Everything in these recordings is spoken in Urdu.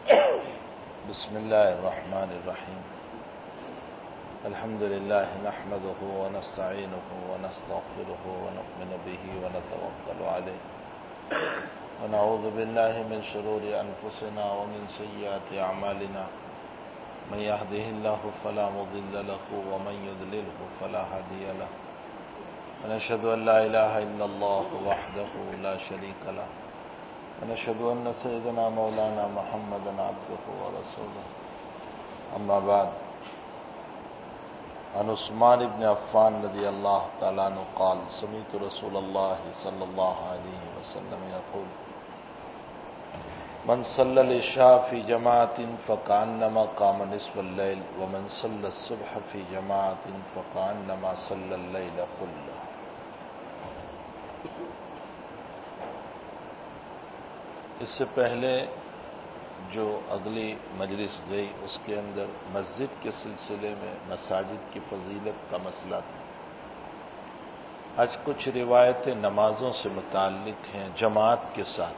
بسم الله الرحمن الرحيم. الحمد لله نحمده ونستعينه ونستغفره ونؤمن به ونتوكل عليه ونعوذ بالله من شرور أنفسنا ومن سيئات أعمالنا من يهده الله فلا مضل له ومن يضلله فلا هادي له ونشهد أن لا إله إلا الله وحده لا شريك له ونشهد أن سيدنا مولانا محمدا عبده ورسوله. أما بعد، عن عثمان بن عفان رضي الله تعالى عنه قال: سمعت رسول الله صلى الله عليه وسلم يقول: من صلى العشاء في جماعة فكأنما قام نصف الليل ومن صلى الصبح في جماعة فكأنما صلى الليل كله. اس سے پہلے جو اگلی مجلس گئی اس کے اندر مسجد کے سلسلے میں مساجد کی فضیلت کا مسئلہ تھا. آج کچھ روایتیں نمازوں سے متعلق ہیں جماعت کے ساتھ.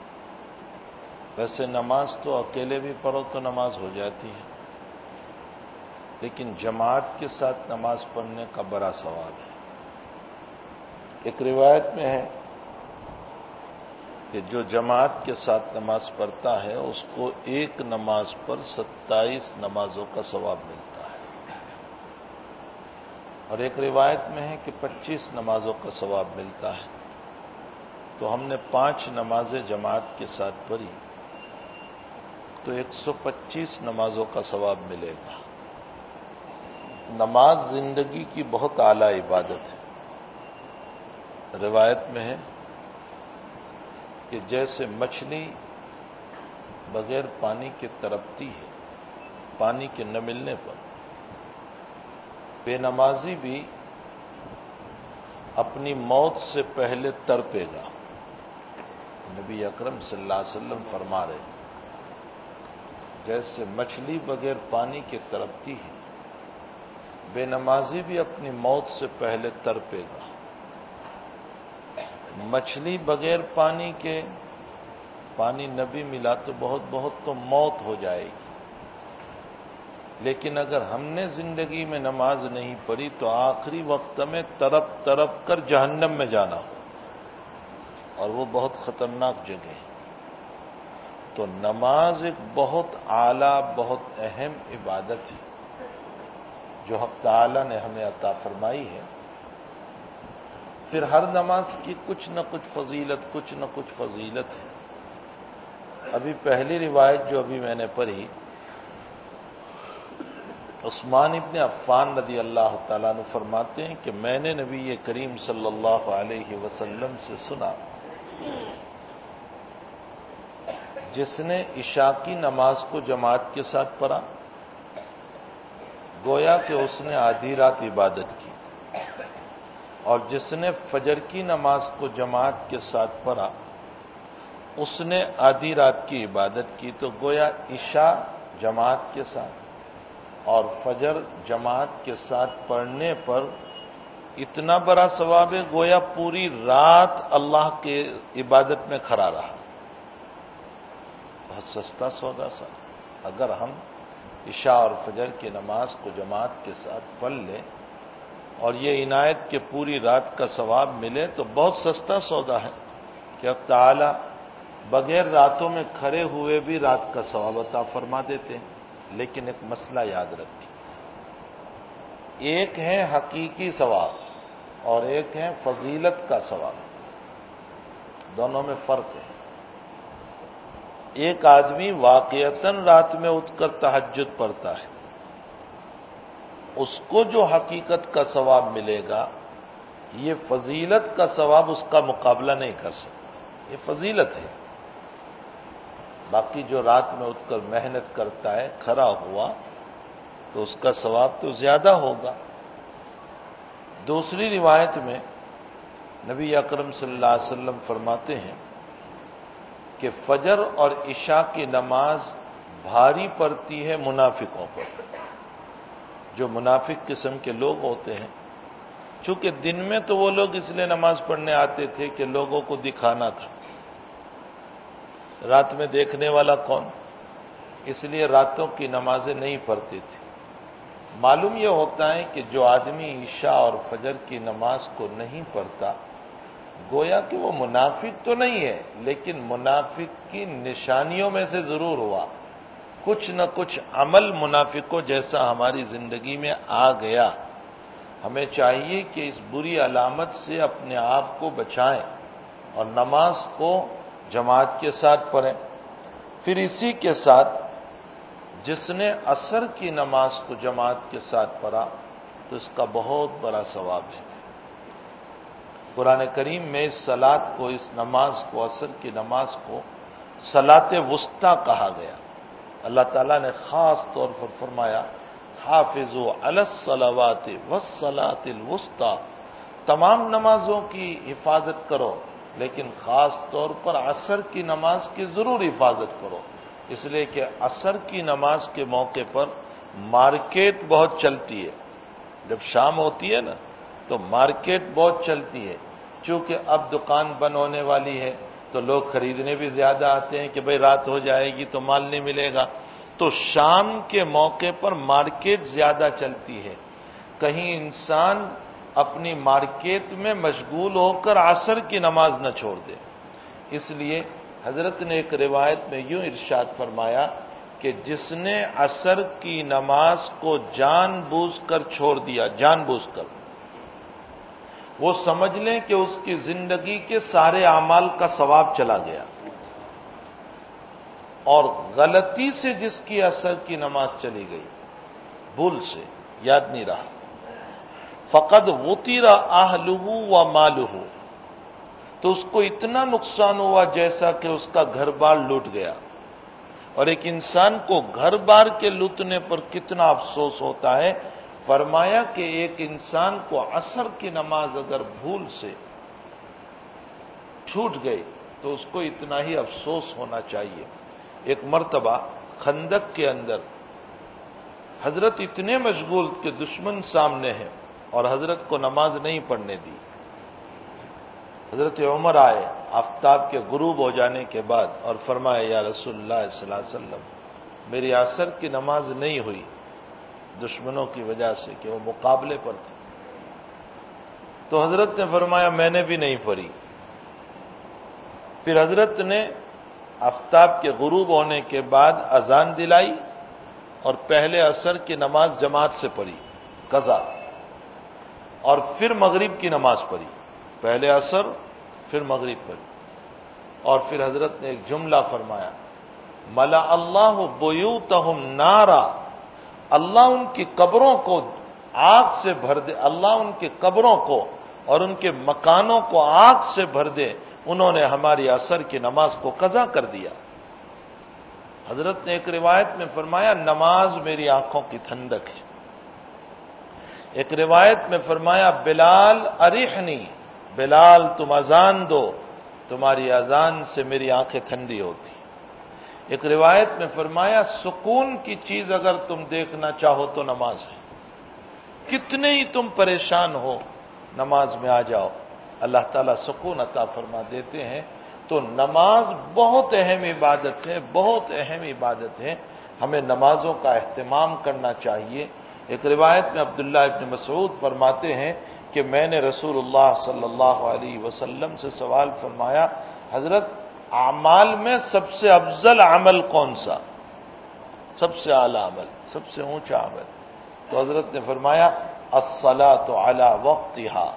ویسے نماز تو اکیلے بھی پڑھو تو نماز ہو جاتی ہے، لیکن جماعت کے ساتھ نماز پڑھنے کا بڑا ثواب ہے. ایک روایت میں ہے کہ جو جماعت کے ساتھ نماز پڑھتا ہے اس کو ایک نماز پر 27 نمازوں کا ثواب ملتا ہے، اور ایک روایت میں ہے کہ 25 نمازوں کا ثواب ملتا ہے. تو ہم نے 5 نمازیں جماعت کے ساتھ پڑھی تو 125 نمازوں کا ثواب ملے گا. نماز زندگی کی بہت اعلیٰ عبادت ہے. روایت میں ہے کہ جیسے مچھلی بغیر پانی کے تڑپتی ہے پانی کے نہ ملنے پر، بے نمازی بھی اپنی موت سے پہلے تڑپے گا. نبی اکرم صلی اللہ علیہ وسلم فرما رہے جیسے مچھلی بغیر پانی کے تڑپتی ہے بے نمازی بھی اپنی موت سے پہلے تڑپے گا. مچھلی بغیر پانی کے، پانی نہ بھی ملا تو بہت تو موت ہو جائے گی، لیکن اگر ہم نے زندگی میں نماز نہیں پڑھی تو آخری وقت میں تڑپ کر جہنم میں جانا ہو، اور وہ بہت خطرناک جگہ ہے. تو نماز ایک بہت اعلیٰ بہت اہم عبادت ہے جو حق تعالی نے ہمیں عطا فرمائی ہے. پھر ہر نماز کی کچھ نہ کچھ فضیلت ہے. ابھی پہلی روایت جو ابھی میں نے پڑھی، عثمان ابن عفان رضی اللہ تعالیٰ عنہ فرماتے ہیں کہ میں نے نبی کریم صلی اللہ علیہ وسلم سے سنا، جس نے عشاء کی نماز کو جماعت کے ساتھ پڑھا گویا کہ اس نے آدھی رات عبادت کی، اور جس نے فجر کی نماز کو جماعت کے ساتھ پڑھا اس نے آدھی رات کی عبادت کی. تو گویا عشاء جماعت کے ساتھ اور فجر جماعت کے ساتھ پڑھنے پر اتنا بڑا ثواب ہے گویا پوری رات اللہ کے عبادت میں کھڑا رہا. بہت سستا سودا سا. اگر ہم عشاء اور فجر کی نماز کو جماعت کے ساتھ پڑھ لیں اور یہ عنایت کہ پوری رات کا ثواب ملے تو بہت سستا سودا ہے کہ اب تعالی بغیر راتوں میں کھڑے ہوئے بھی رات کا ثواب عطا فرما دیتے ہیں. لیکن ایک مسئلہ یاد رکھیں، ایک ہے حقیقی ثواب اور ایک ہے فضیلت کا ثواب، دونوں میں فرق ہے. ایک آدمی واقعتاً رات میں اٹھ کر تہجد پڑھتا ہے، اس کو جو حقیقت کا ثواب ملے گا یہ فضیلت کا ثواب اس کا مقابلہ نہیں کر سکتا. یہ فضیلت ہے. باقی جو رات میں اٹھ کر محنت کرتا ہے کھڑا ہوا تو اس کا ثواب تو زیادہ ہوگا. دوسری روایت میں نبی اکرم صلی اللہ علیہ وسلم فرماتے ہیں کہ فجر اور عشاء کی نماز بھاری پڑتی ہے منافقوں پر. جو منافق قسم کے لوگ ہوتے ہیں، چونکہ دن میں تو وہ لوگ اس لیے نماز پڑھنے آتے تھے کہ لوگوں کو دکھانا تھا. رات میں دیکھنے والا کون؟ اس لیے راتوں کی نمازیں نہیں پڑھتی تھی۔ معلوم یہ ہوتا ہے کہ جو آدمی عشاء اور فجر کی نماز کو نہیں پڑھتا، گویا کہ وہ منافق تو نہیں ہے، لیکن منافق کی نشانیوں میں سے ضرور ہوا۔ کچھ نہ کچھ عمل منافقوں جیسا ہماری زندگی میں آ گیا۔ ہمیں چاہیے کہ اس بری علامت سے اپنے آپ کو بچائیں اور نماز کو جماعت کے ساتھ پڑھیں۔ پھر اسی کے ساتھ جس نے عصر کی نماز کو جماعت کے ساتھ پڑھا تو اس کا بہت بڑا ثواب ہے۔ قرآن کریم میں اس صلاۃ کو، اس نماز کو، عصر کی نماز کو صلاۃ وسطیٰ کہا گیا۔ اللہ تعالیٰ نے خاص طور پر فرمایا حافظوا علی الصلوات والصلاۃ الوسطیٰ، تمام نمازوں کی حفاظت کرو لیکن خاص طور پر عصر کی نماز کی ضرور حفاظت کرو، اس لیے کہ عصر کی نماز کے موقع پر مارکیٹ بہت چلتی ہے۔ جب شام ہوتی ہے نا تو مارکیٹ بہت چلتی ہے، چونکہ اب دکان بند ہونے والی ہے تو لوگ خریدنے بھی زیادہ آتے ہیں کہ بھئی رات ہو جائے گی تو مال نہیں ملے گا، تو شام کے موقع پر مارکیٹ زیادہ چلتی ہے۔ کہیں انسان اپنی مارکیٹ میں مشغول ہو کر عصر کی نماز نہ چھوڑ دے۔ اس لیے حضرت نے ایک روایت میں یوں ارشاد فرمایا کہ جس نے عصر کی نماز کو جان بوجھ کر چھوڑ دیا، جان بوجھ کر، وہ سمجھ لیں کہ اس کی زندگی کے سارے اعمال کا ثواب چلا گیا۔ اور غلطی سے جس کی عصر کی نماز چلی گئی، بھول سے یاد نہیں رہا، فقد غتر اہلہ و مالہ، تو اس کو اتنا نقصان ہوا جیسا کہ اس کا گھر بار لوٹ گیا۔ اور ایک انسان کو گھر بار کے لوٹنے پر کتنا افسوس ہوتا ہے۔ فرمایا کہ ایک انسان کو عصر کی نماز اگر بھول سے چھوٹ گئی تو اس کو اتنا ہی افسوس ہونا چاہیے۔ ایک مرتبہ خندق کے اندر حضرت اتنے مشغول کہ دشمن سامنے ہے اور حضرت کو نماز نہیں پڑھنے دی۔ حضرت عمر آئے آفتاب کے غروب ہو جانے کے بعد اور فرمایا یا رسول اللہ صلی اللہ علیہ وسلم، میری عصر کی نماز نہیں ہوئی دشمنوں کی وجہ سے کہ وہ مقابلے پر تھے۔ تو حضرت نے فرمایا میں نے بھی نہیں پڑھی۔ پھر حضرت نے آفتاب کے غروب ہونے کے بعد اذان دلائی اور پہلے عصر کی نماز جماعت سے پڑھی قضا، اور پھر مغرب کی نماز پڑھی، پہلے عصر پھر مغرب پڑھی، اور پھر حضرت نے ایک جملہ فرمایا ملا اللہ بیوتہم نارا، اللہ ان کی قبروں کو آگ سے بھر دے، اللہ ان کی قبروں کو اور ان کے مکانوں کو آگ سے بھر دے، انہوں نے ہماری عصر کی نماز کو قضا کر دیا۔ حضرت نے ایک روایت میں فرمایا نماز میری آنکھوں کی ٹھنڈک ہے۔ ایک روایت میں فرمایا بلال ارحنی، بلال تم اذان دو، تمہاری اذان سے میری آنکھیں ٹھنڈی ہوتی۔ ایک روایت میں فرمایا سکون کی چیز اگر تم دیکھنا چاہو تو نماز ہے، کتنے ہی تم پریشان ہو نماز میں آ جاؤ، اللہ تعالیٰ سکون عطا فرما دیتے ہیں۔ تو نماز بہت اہم عبادت ہے، بہت اہم عبادت ہے، ہمیں نمازوں کا اہتمام کرنا چاہیے۔ ایک روایت میں عبداللہ ابن مسعود فرماتے ہیں کہ میں نے رسول اللہ صلی اللہ علیہ وسلم سے سوال فرمایا حضرت اعمال میں سب سے افضل عمل کون سا، سب سے اعلیٰ عمل، سب سے اونچا عمل؟ تو حضرت نے فرمایا الصلاۃ علی وقتہا،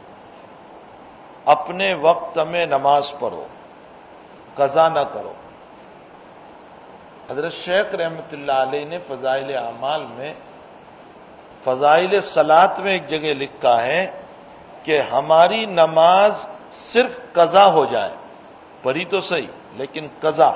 اپنے وقت میں نماز پڑھو، قضا نہ کرو۔ حضرت شیخ رحمۃ اللہ علیہ نے فضائل اعمال میں، فضائل صلاۃ میں ایک جگہ لکھا ہے کہ ہماری نماز صرف قضا ہو جائے، پڑھی تو صحیح لیکن قضا،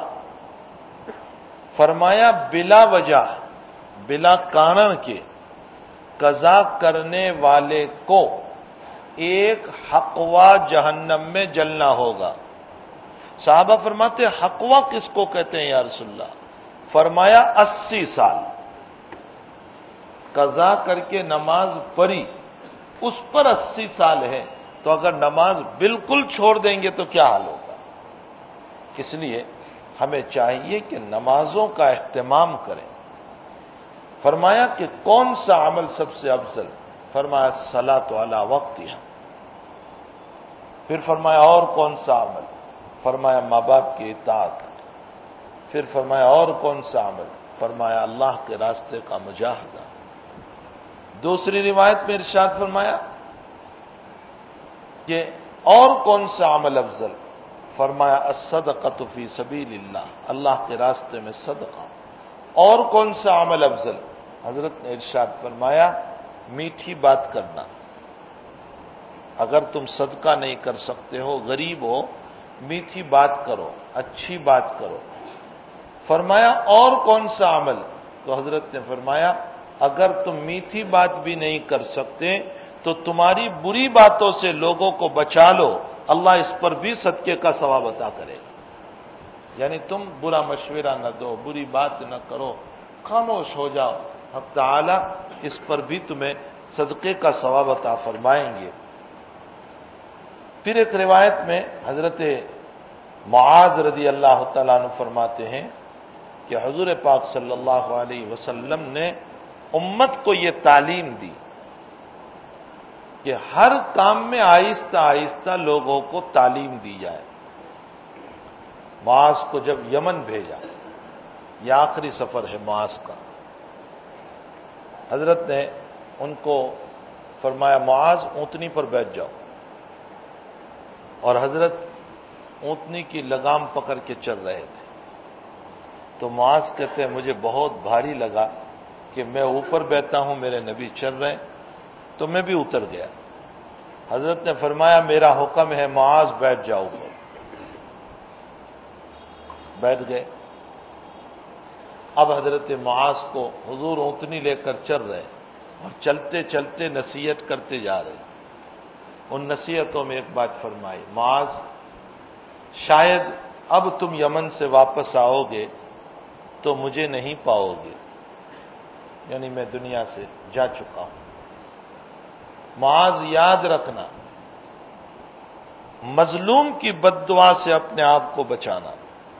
فرمایا بلا وجہ، بلا کارن کے قضا کرنے والے کو ایک حقوا جہنم میں جلنا ہوگا۔ صحابہ فرماتے حقوا کس کو کہتے ہیں یا رسول اللہ؟ فرمایا 80 سال قضا کر کے نماز پڑھی، اس پر 80 سال ہے، تو اگر نماز بالکل چھوڑ دیں گے تو کیا حال ہوگا؟ اس لیے ہمیں چاہیے کہ نمازوں کا اہتمام کریں۔ فرمایا کہ کون سا عمل سب سے افضل؟ فرمایا الصلاۃ علی وقتہا۔ پھر فرمایا اور کون سا عمل؟ فرمایا ماں باپ کی اطاعت۔ پھر فرمایا اور کون سا عمل؟ فرمایا اللہ کے راستے کا مجاہدہ۔ دوسری روایت میں ارشاد فرمایا کہ اور کون سا عمل افضل؟ فرمایا الصدقۃ فی سبیل اللہ، اللہ کے راستے میں صدقہ۔ اور کون سا عمل افضل؟ حضرت نے ارشاد فرمایا میٹھی بات کرنا۔ اگر تم صدقہ نہیں کر سکتے ہو، غریب ہو، میٹھی بات کرو، اچھی بات کرو۔ فرمایا اور کون سا عمل؟ تو حضرت نے فرمایا اگر تم میٹھی بات بھی نہیں کر سکتے تو تمہاری بری باتوں سے لوگوں کو بچا لو، اللہ اس پر بھی صدقے کا ثواب عطا کرے گا۔ یعنی تم برا مشورہ نہ دو، بری بات نہ کرو، خاموش ہو جاؤ، حق تعالی اس پر بھی تمہیں صدقے کا ثواب عطا فرمائیں گے۔ پھر ایک روایت میں حضرت معاذ رضی اللہ تعالیٰ عنہ فرماتے ہیں کہ حضور پاک صلی اللہ علیہ وسلم نے امت کو یہ تعلیم دی کہ ہر کام میں آہستہ آہستہ لوگوں کو تعلیم دی جائے۔ معاذ کو جب یمن بھیجا، یہ آخری سفر ہے معاذ کا، حضرت نے ان کو فرمایا معاذ اونٹنی پر بیٹھ جاؤ، اور حضرت اونٹنی کی لگام پکڑ کے چل رہے تھے۔ تو معاذ کہتے ہیں مجھے بہت بھاری لگا کہ میں اوپر بیٹھا ہوں، میرے نبی چل رہے ہیں، تو میں بھی اتر گیا۔ حضرت نے فرمایا میرا حکم ہے معاذ بیٹھ جاؤ اوپر۔ بیٹھ گئے۔ اب حضرت معاذ کو حضور اونٹنی لے کر چل رہے اور چلتے چلتے نصیحت کرتے جا رہے۔ ان نصیحتوں میں ایک بات فرمائی، معاذ شاید اب تم یمن سے واپس آؤ گے تو مجھے نہیں پاؤ گے، یعنی میں دنیا سے جا چکا ہوں۔ معاذ یاد رکھنا، مظلوم کی بد دعا سے اپنے آپ کو بچانا،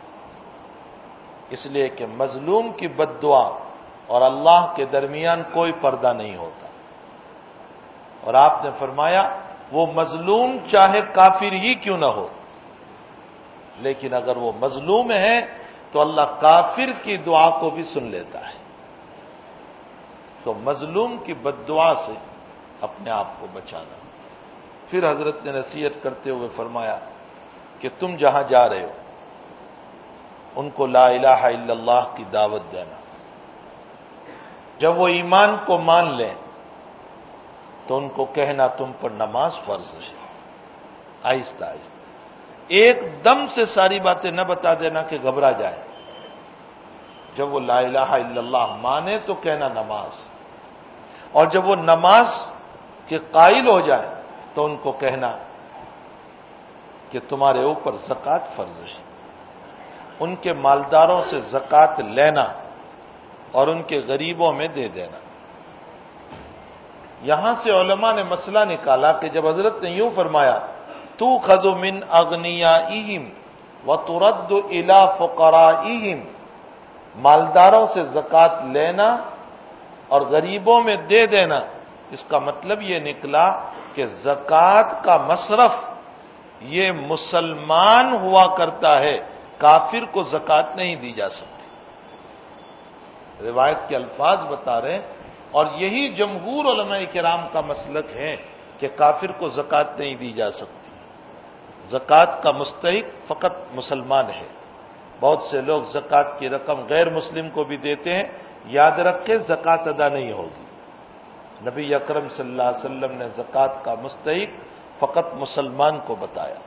اس لیے کہ مظلوم کی بد دعا اور اللہ کے درمیان کوئی پردہ نہیں ہوتا۔ اور آپ نے فرمایا وہ مظلوم چاہے کافر ہی کیوں نہ ہو، لیکن اگر وہ مظلوم ہے تو اللہ کافر کی دعا کو بھی سن لیتا ہے۔ تو مظلوم کی بد دعا سے اپنے آپ کو بچانا۔ پھر حضرت نے نصیحت کرتے ہوئے فرمایا کہ تم جہاں جا رہے ہو ان کو لا الہ الا اللہ کی دعوت دینا۔ جب وہ ایمان کو مان لیں تو ان کو کہنا تم پر نماز فرض ہے، آہستہ آہستہ، ایک دم سے ساری باتیں نہ بتا دینا کہ گھبرا جائے۔ جب وہ لا الہ الا اللہ مانے تو کہنا نماز، اور جب وہ نماز کے قائل ہو جائے تو ان کو کہنا کہ تمہارے اوپر زکوٰۃ فرض ہے، ان کے مالداروں سے زکوٰۃ لینا اور ان کے غریبوں میں دے دینا۔ یہاں سے علماء نے مسئلہ نکالا کہ جب حضرت نے یوں فرمایا تُؤْخَذُ مِنْ أَغْنِيَائِهِمْ وَتُرَدُّ إِلَىٰ فُقَرَائِهِمْ، مالداروں سے زکوٰۃ لینا اور غریبوں میں دے دینا، اس کا مطلب یہ نکلا کہ زکوٰۃ کا مصرف یہ مسلمان ہوا کرتا ہے، کافر کو زکوٰۃ نہیں دی جا سکتی۔ روایت کے الفاظ بتا رہے ہیں، اور یہی جمہور علماء کرام کا مسلک ہے کہ کافر کو زکوٰۃ نہیں دی جا سکتی، زکوٰۃ کا مستحق فقط مسلمان ہے۔ بہت سے لوگ زکوٰۃ کی رقم غیر مسلم کو بھی دیتے ہیں، یاد رکھیں زکوٰۃ ادا نہیں ہوگی۔ نبی اکرم صلی اللہ علیہ وسلم نے زکوٰۃ کا مستحق فقط مسلمان کو بتایا۔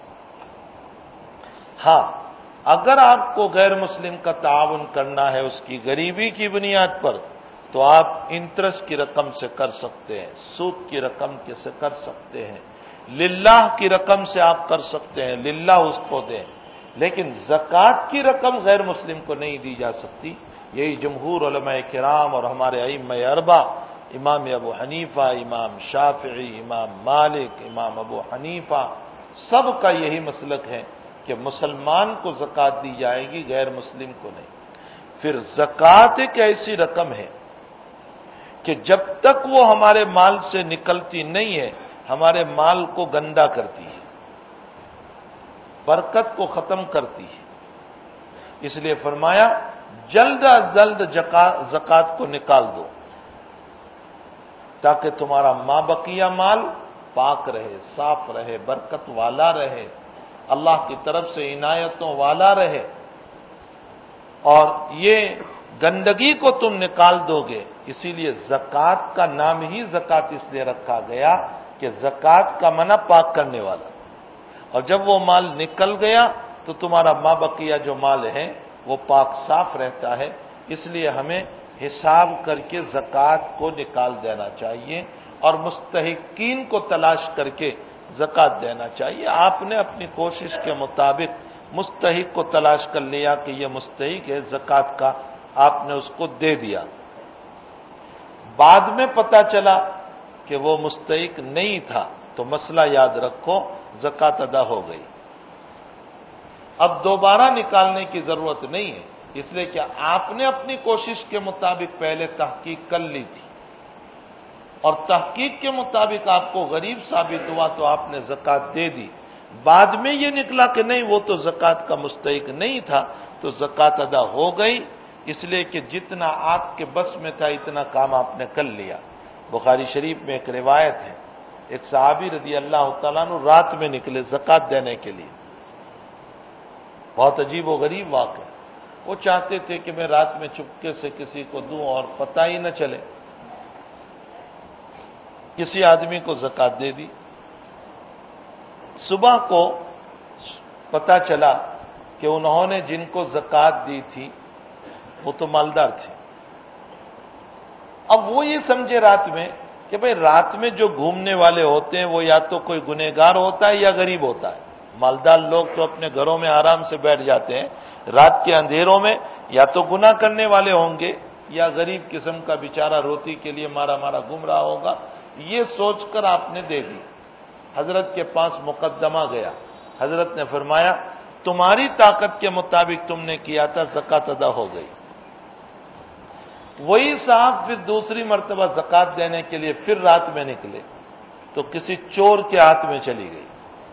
ہاں، اگر آپ کو غیر مسلم کا تعاون کرنا ہے اس کی غریبی کی بنیاد پر تو آپ انٹرسٹ کی رقم سے کر سکتے ہیں، سود کی رقم سے کر سکتے ہیں، للہ کی رقم سے آپ کر سکتے ہیں، للہ اس کو دیں، لیکن زکوٰۃ کی رقم غیر مسلم کو نہیں دی جا سکتی۔ یہی جمہور علماء کرام اور ہمارے ائمہ اربعہ، امام ابو حنیفہ، امام شافعی، امام مالک، امام ابو حنیفہ، سب کا یہی مسلک ہے کہ مسلمان کو زکات دی جائے گی، غیر مسلم کو نہیں۔ پھر زکات ایک ایسی رقم ہے کہ جب تک وہ ہمارے مال سے نکلتی نہیں ہے ہمارے مال کو گندا کرتی ہے، برکت کو ختم کرتی ہے۔ اس لیے فرمایا جلد از جلد زکات کو نکال دو تاکہ تمہارا ماں بقیہ مال پاک رہے، صاف رہے، برکت والا رہے، اللہ کی طرف سے عنایتوں والا رہے۔ اور یہ گندگی کو تم نکال دو گے، اسی لیے زکات کا نام ہی زکات اس لیے رکھا گیا کہ زکات کا معنی پاک کرنے والا۔ اور جب وہ مال نکل گیا تو تمہارا ماں بقیہ جو مال ہے وہ پاک صاف رہتا ہے۔ اس لیے ہمیں حساب کر کے زکات کو نکال دینا چاہیے اور مستحقین کو تلاش کر کے زکات دینا چاہیے۔ آپ نے اپنی کوشش کے مطابق مستحق کو تلاش کر لیا کہ یہ مستحق ہے زکات کا، آپ نے اس کو دے دیا۔ بعد میں پتہ چلا کہ وہ مستحق نہیں تھا تو مسئلہ یاد رکھو، زکات ادا ہو گئی، اب دوبارہ نکالنے کی ضرورت نہیں ہے، اس لیے کہ آپ نے اپنی کوشش کے مطابق پہلے تحقیق کر لی تھی اور تحقیق کے مطابق آپ کو غریب ثابت ہوا تو آپ نے زکات دے دی۔ بعد میں یہ نکلا کہ نہیں وہ تو زکات کا مستحق نہیں تھا تو زکات ادا ہو گئی، اس لیے کہ جتنا آپ کے بس میں تھا اتنا کام آپ نے کر لیا۔ بخاری شریف میں ایک روایت ہے، ایک صحابی رضی اللہ تعالیٰ عنہ رات میں نکلے زکات دینے کے لیے، بہت عجیب و غریب واقعہ۔ وہ چاہتے تھے کہ میں رات میں چپکے سے کسی کو دوں اور پتہ ہی نہ چلے، کسی آدمی کو زکات دے دی۔ صبح کو پتہ چلا کہ انہوں نے جن کو زکات دی تھی وہ تو مالدار تھے۔ اب وہ یہ سمجھے رات میں کہ بھئی رات میں جو گھومنے والے ہوتے ہیں وہ یا تو کوئی گنہگار ہوتا ہے یا غریب ہوتا ہے، مالدار لوگ تو اپنے گھروں میں آرام سے بیٹھ جاتے ہیں، رات کے اندھیروں میں یا تو گناہ کرنے والے ہوں گے یا غریب قسم کا بیچارہ روٹی کے لیے مارا مارا گھوم رہا ہوگا، یہ سوچ کر آپ نے دے دی۔ حضرت کے پاس مقدمہ گیا، حضرت نے فرمایا تمہاری طاقت کے مطابق تم نے کیا تھا، زکات ادا ہو گئی۔ وہی صاحب پھر دوسری مرتبہ زکات دینے کے لیے پھر رات میں نکلے تو کسی چور کے ہاتھ میں چلی گئی،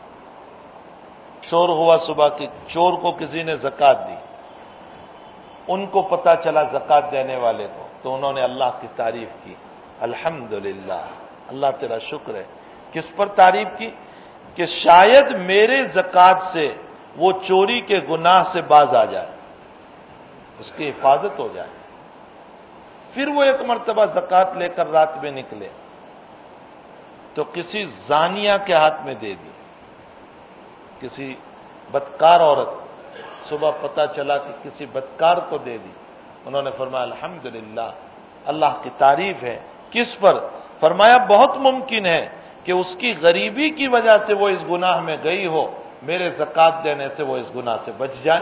چور ہوا صبح کی، چور کو کسی نے زکات دی، ان کو پتا چلا زکات دینے والے کو تو انہوں نے اللہ کی تعریف کی، الحمدللہ اللہ تیرا شکر ہے۔ کس پر تعریف کی؟ کہ شاید میرے زکات سے وہ چوری کے گناہ سے باز آ جائے، اس کی حفاظت ہو جائے۔ پھر وہ ایک مرتبہ زکات لے کر رات میں نکلے تو کسی زانیہ کے ہاتھ میں دے دی، کسی بدکار عورت، صبح پتہ چلا کہ کسی بدکار کو دے دی، انہوں نے فرمایا الحمدللہ اللہ کی تعریف ہے۔ کس پر؟ فرمایا بہت ممکن ہے کہ اس کی غریبی کی وجہ سے وہ اس گناہ میں گئی ہو، میرے زکات دینے سے وہ اس گناہ سے بچ جائے۔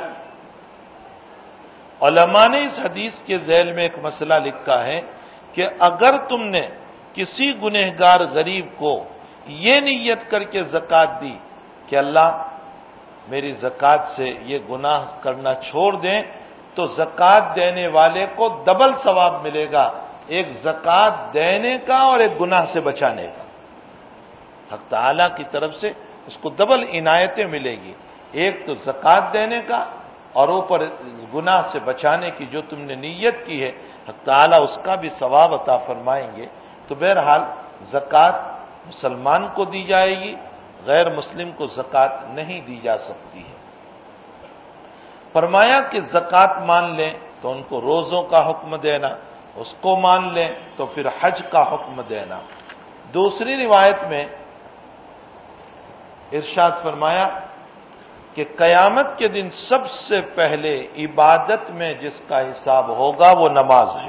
علماء نے اس حدیث کے ذیل میں ایک مسئلہ لکھا ہے کہ اگر تم نے کسی گنہگار غریب کو یہ نیت کر کے زکات دی کہ اللہ میری زکات سے یہ گناہ کرنا چھوڑ دیں تو زکات دینے والے کو ڈبل ثواب ملے گا، ایک زکات دینے کا اور ایک گناہ سے بچانے کا۔ حق تعالیٰ کی طرف سے اس کو ڈبل عنایتیں ملے گی، ایک تو زکات دینے کا اور اوپر گناہ سے بچانے کی جو تم نے نیت کی ہے، حق تعالیٰ اس کا بھی ثواب عطا فرمائیں گے۔ تو بہرحال زکات مسلمان کو دی جائے گی، غیر مسلم کو زکات نہیں دی جا سکتی ہے۔ فرمایا کہ زکات مان لیں تو ان کو روزوں کا حکم دینا، اس کو مان لیں تو پھر حج کا حکم دینا۔ دوسری روایت میں ارشاد فرمایا کہ قیامت کے دن سب سے پہلے عبادت میں جس کا حساب ہوگا وہ نماز ہے۔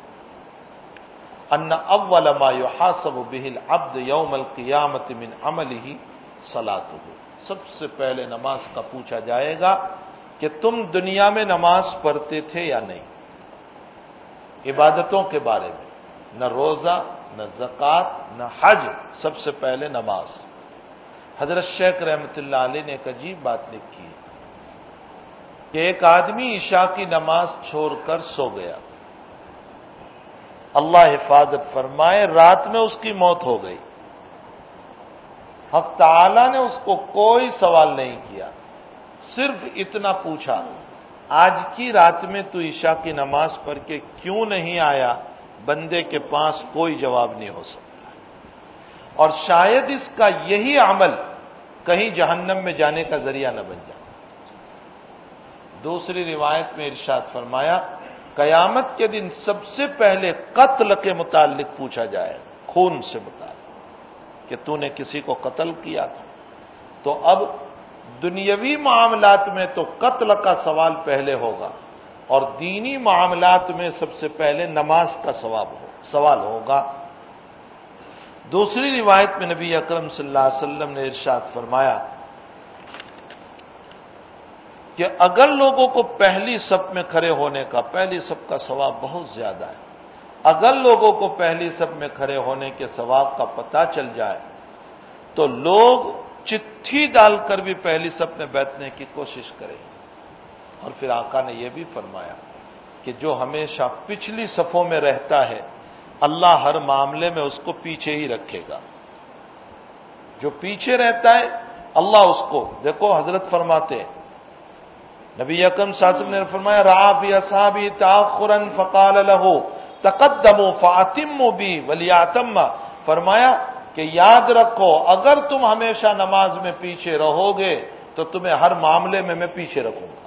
ان اول ما يحاسب به العبد يوم القیامت من عمله صلاته، سب سے پہلے نماز کا پوچھا جائے گا کہ تم دنیا میں نماز پڑھتے تھے یا نہیں، عبادتوں کے بارے میں، نہ روزہ نہ زکوٰۃ نہ حج، سب سے پہلے نماز۔ حضرت شیخ رحمۃ اللہ علیہ نے ایک عجیب بات لکھی ہے، کہ ایک آدمی عشاء کی نماز چھوڑ کر سو گیا، اللہ حفاظت فرمائے رات میں اس کی موت ہو گئی، حق تعالی نے اس کو کوئی سوال نہیں کیا، صرف اتنا پوچھا آج کی رات میں تو عشاء کی نماز پڑھ کے کیوں نہیں آیا؟ بندے کے پاس کوئی جواب نہیں ہو سکتا، اور شاید اس کا یہی عمل کہیں جہنم میں جانے کا ذریعہ نہ بن جائے۔ دوسری روایت میں ارشاد فرمایا قیامت کے دن سب سے پہلے قتل کے متعلق پوچھا جائے، خون سے متعلق کہ تو نے کسی کو قتل کیا تھا۔ تو اب دنیاوی معاملات میں تو قتل کا سوال پہلے ہوگا، اور دینی معاملات میں سب سے پہلے نماز کا سوال ہوگا۔ دوسری روایت میں نبی اکرم صلی اللہ علیہ وسلم نے ارشاد فرمایا کہ اگر لوگوں کو پہلی صف میں کھڑے ہونے کا، پہلی صف کا ثواب بہت زیادہ ہے، اگر لوگوں کو پہلی صف میں کھڑے ہونے کے ثواب کا پتہ چل جائے تو لوگ چٹھی ڈال کر بھی پہلی صف میں بیٹھنے کی کوشش کریں۔ اور پھر آقا نے یہ بھی فرمایا کہ جو ہمیشہ پچھلی صفوں میں رہتا ہے اللہ ہر معاملے میں اس کو پیچھے ہی رکھے گا۔ جو پیچھے رہتا ہے اللہ اس کو، دیکھو حضرت فرماتے ہیں نبی اکرم صلی اللہ علیہ وسلم نے فرمایا رعا فی اصحابی تاخرا فقال له تقدموا فاتموا بی ولیاتم، فرمایا کہ یاد رکھو اگر تم ہمیشہ نماز میں پیچھے رہو گے تو تمہیں ہر معاملے میں میں پیچھے رکھوں گا،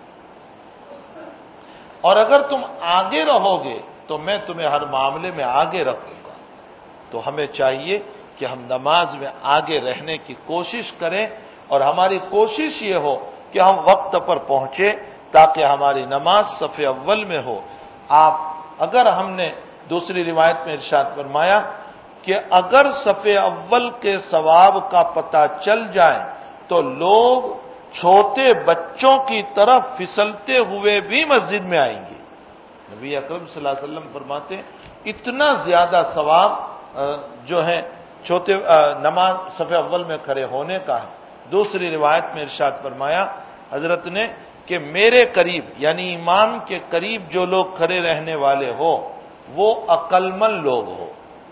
اور اگر تم آگے رہو گے تو میں تمہیں ہر معاملے میں آگے رکھوں گا۔ تو ہمیں چاہیے کہ ہم نماز میں آگے رہنے کی کوشش کریں، اور ہماری کوشش یہ ہو کہ ہم وقت پر پہنچے تاکہ ہماری نماز صف اول میں ہو۔ اگر ہم نے دوسری روایت میں ارشاد فرمایا کہ اگر صف اول کے ثواب کا پتہ چل جائے تو لوگ چھوٹے بچوں کی طرف پھسلتے ہوئے بھی مسجد میں آئیں گے۔ نبی اکرم صلی اللہ علیہ وسلم فرماتے ہیں اتنا زیادہ ثواب جو ہے چھوٹے نماز صف اول میں کھڑے ہونے کا ہے۔ دوسری روایت میں ارشاد فرمایا حضرت نے کہ میرے قریب یعنی امام کے قریب جو لوگ کھڑے رہنے والے ہو وہ عقل مند لوگ ہو۔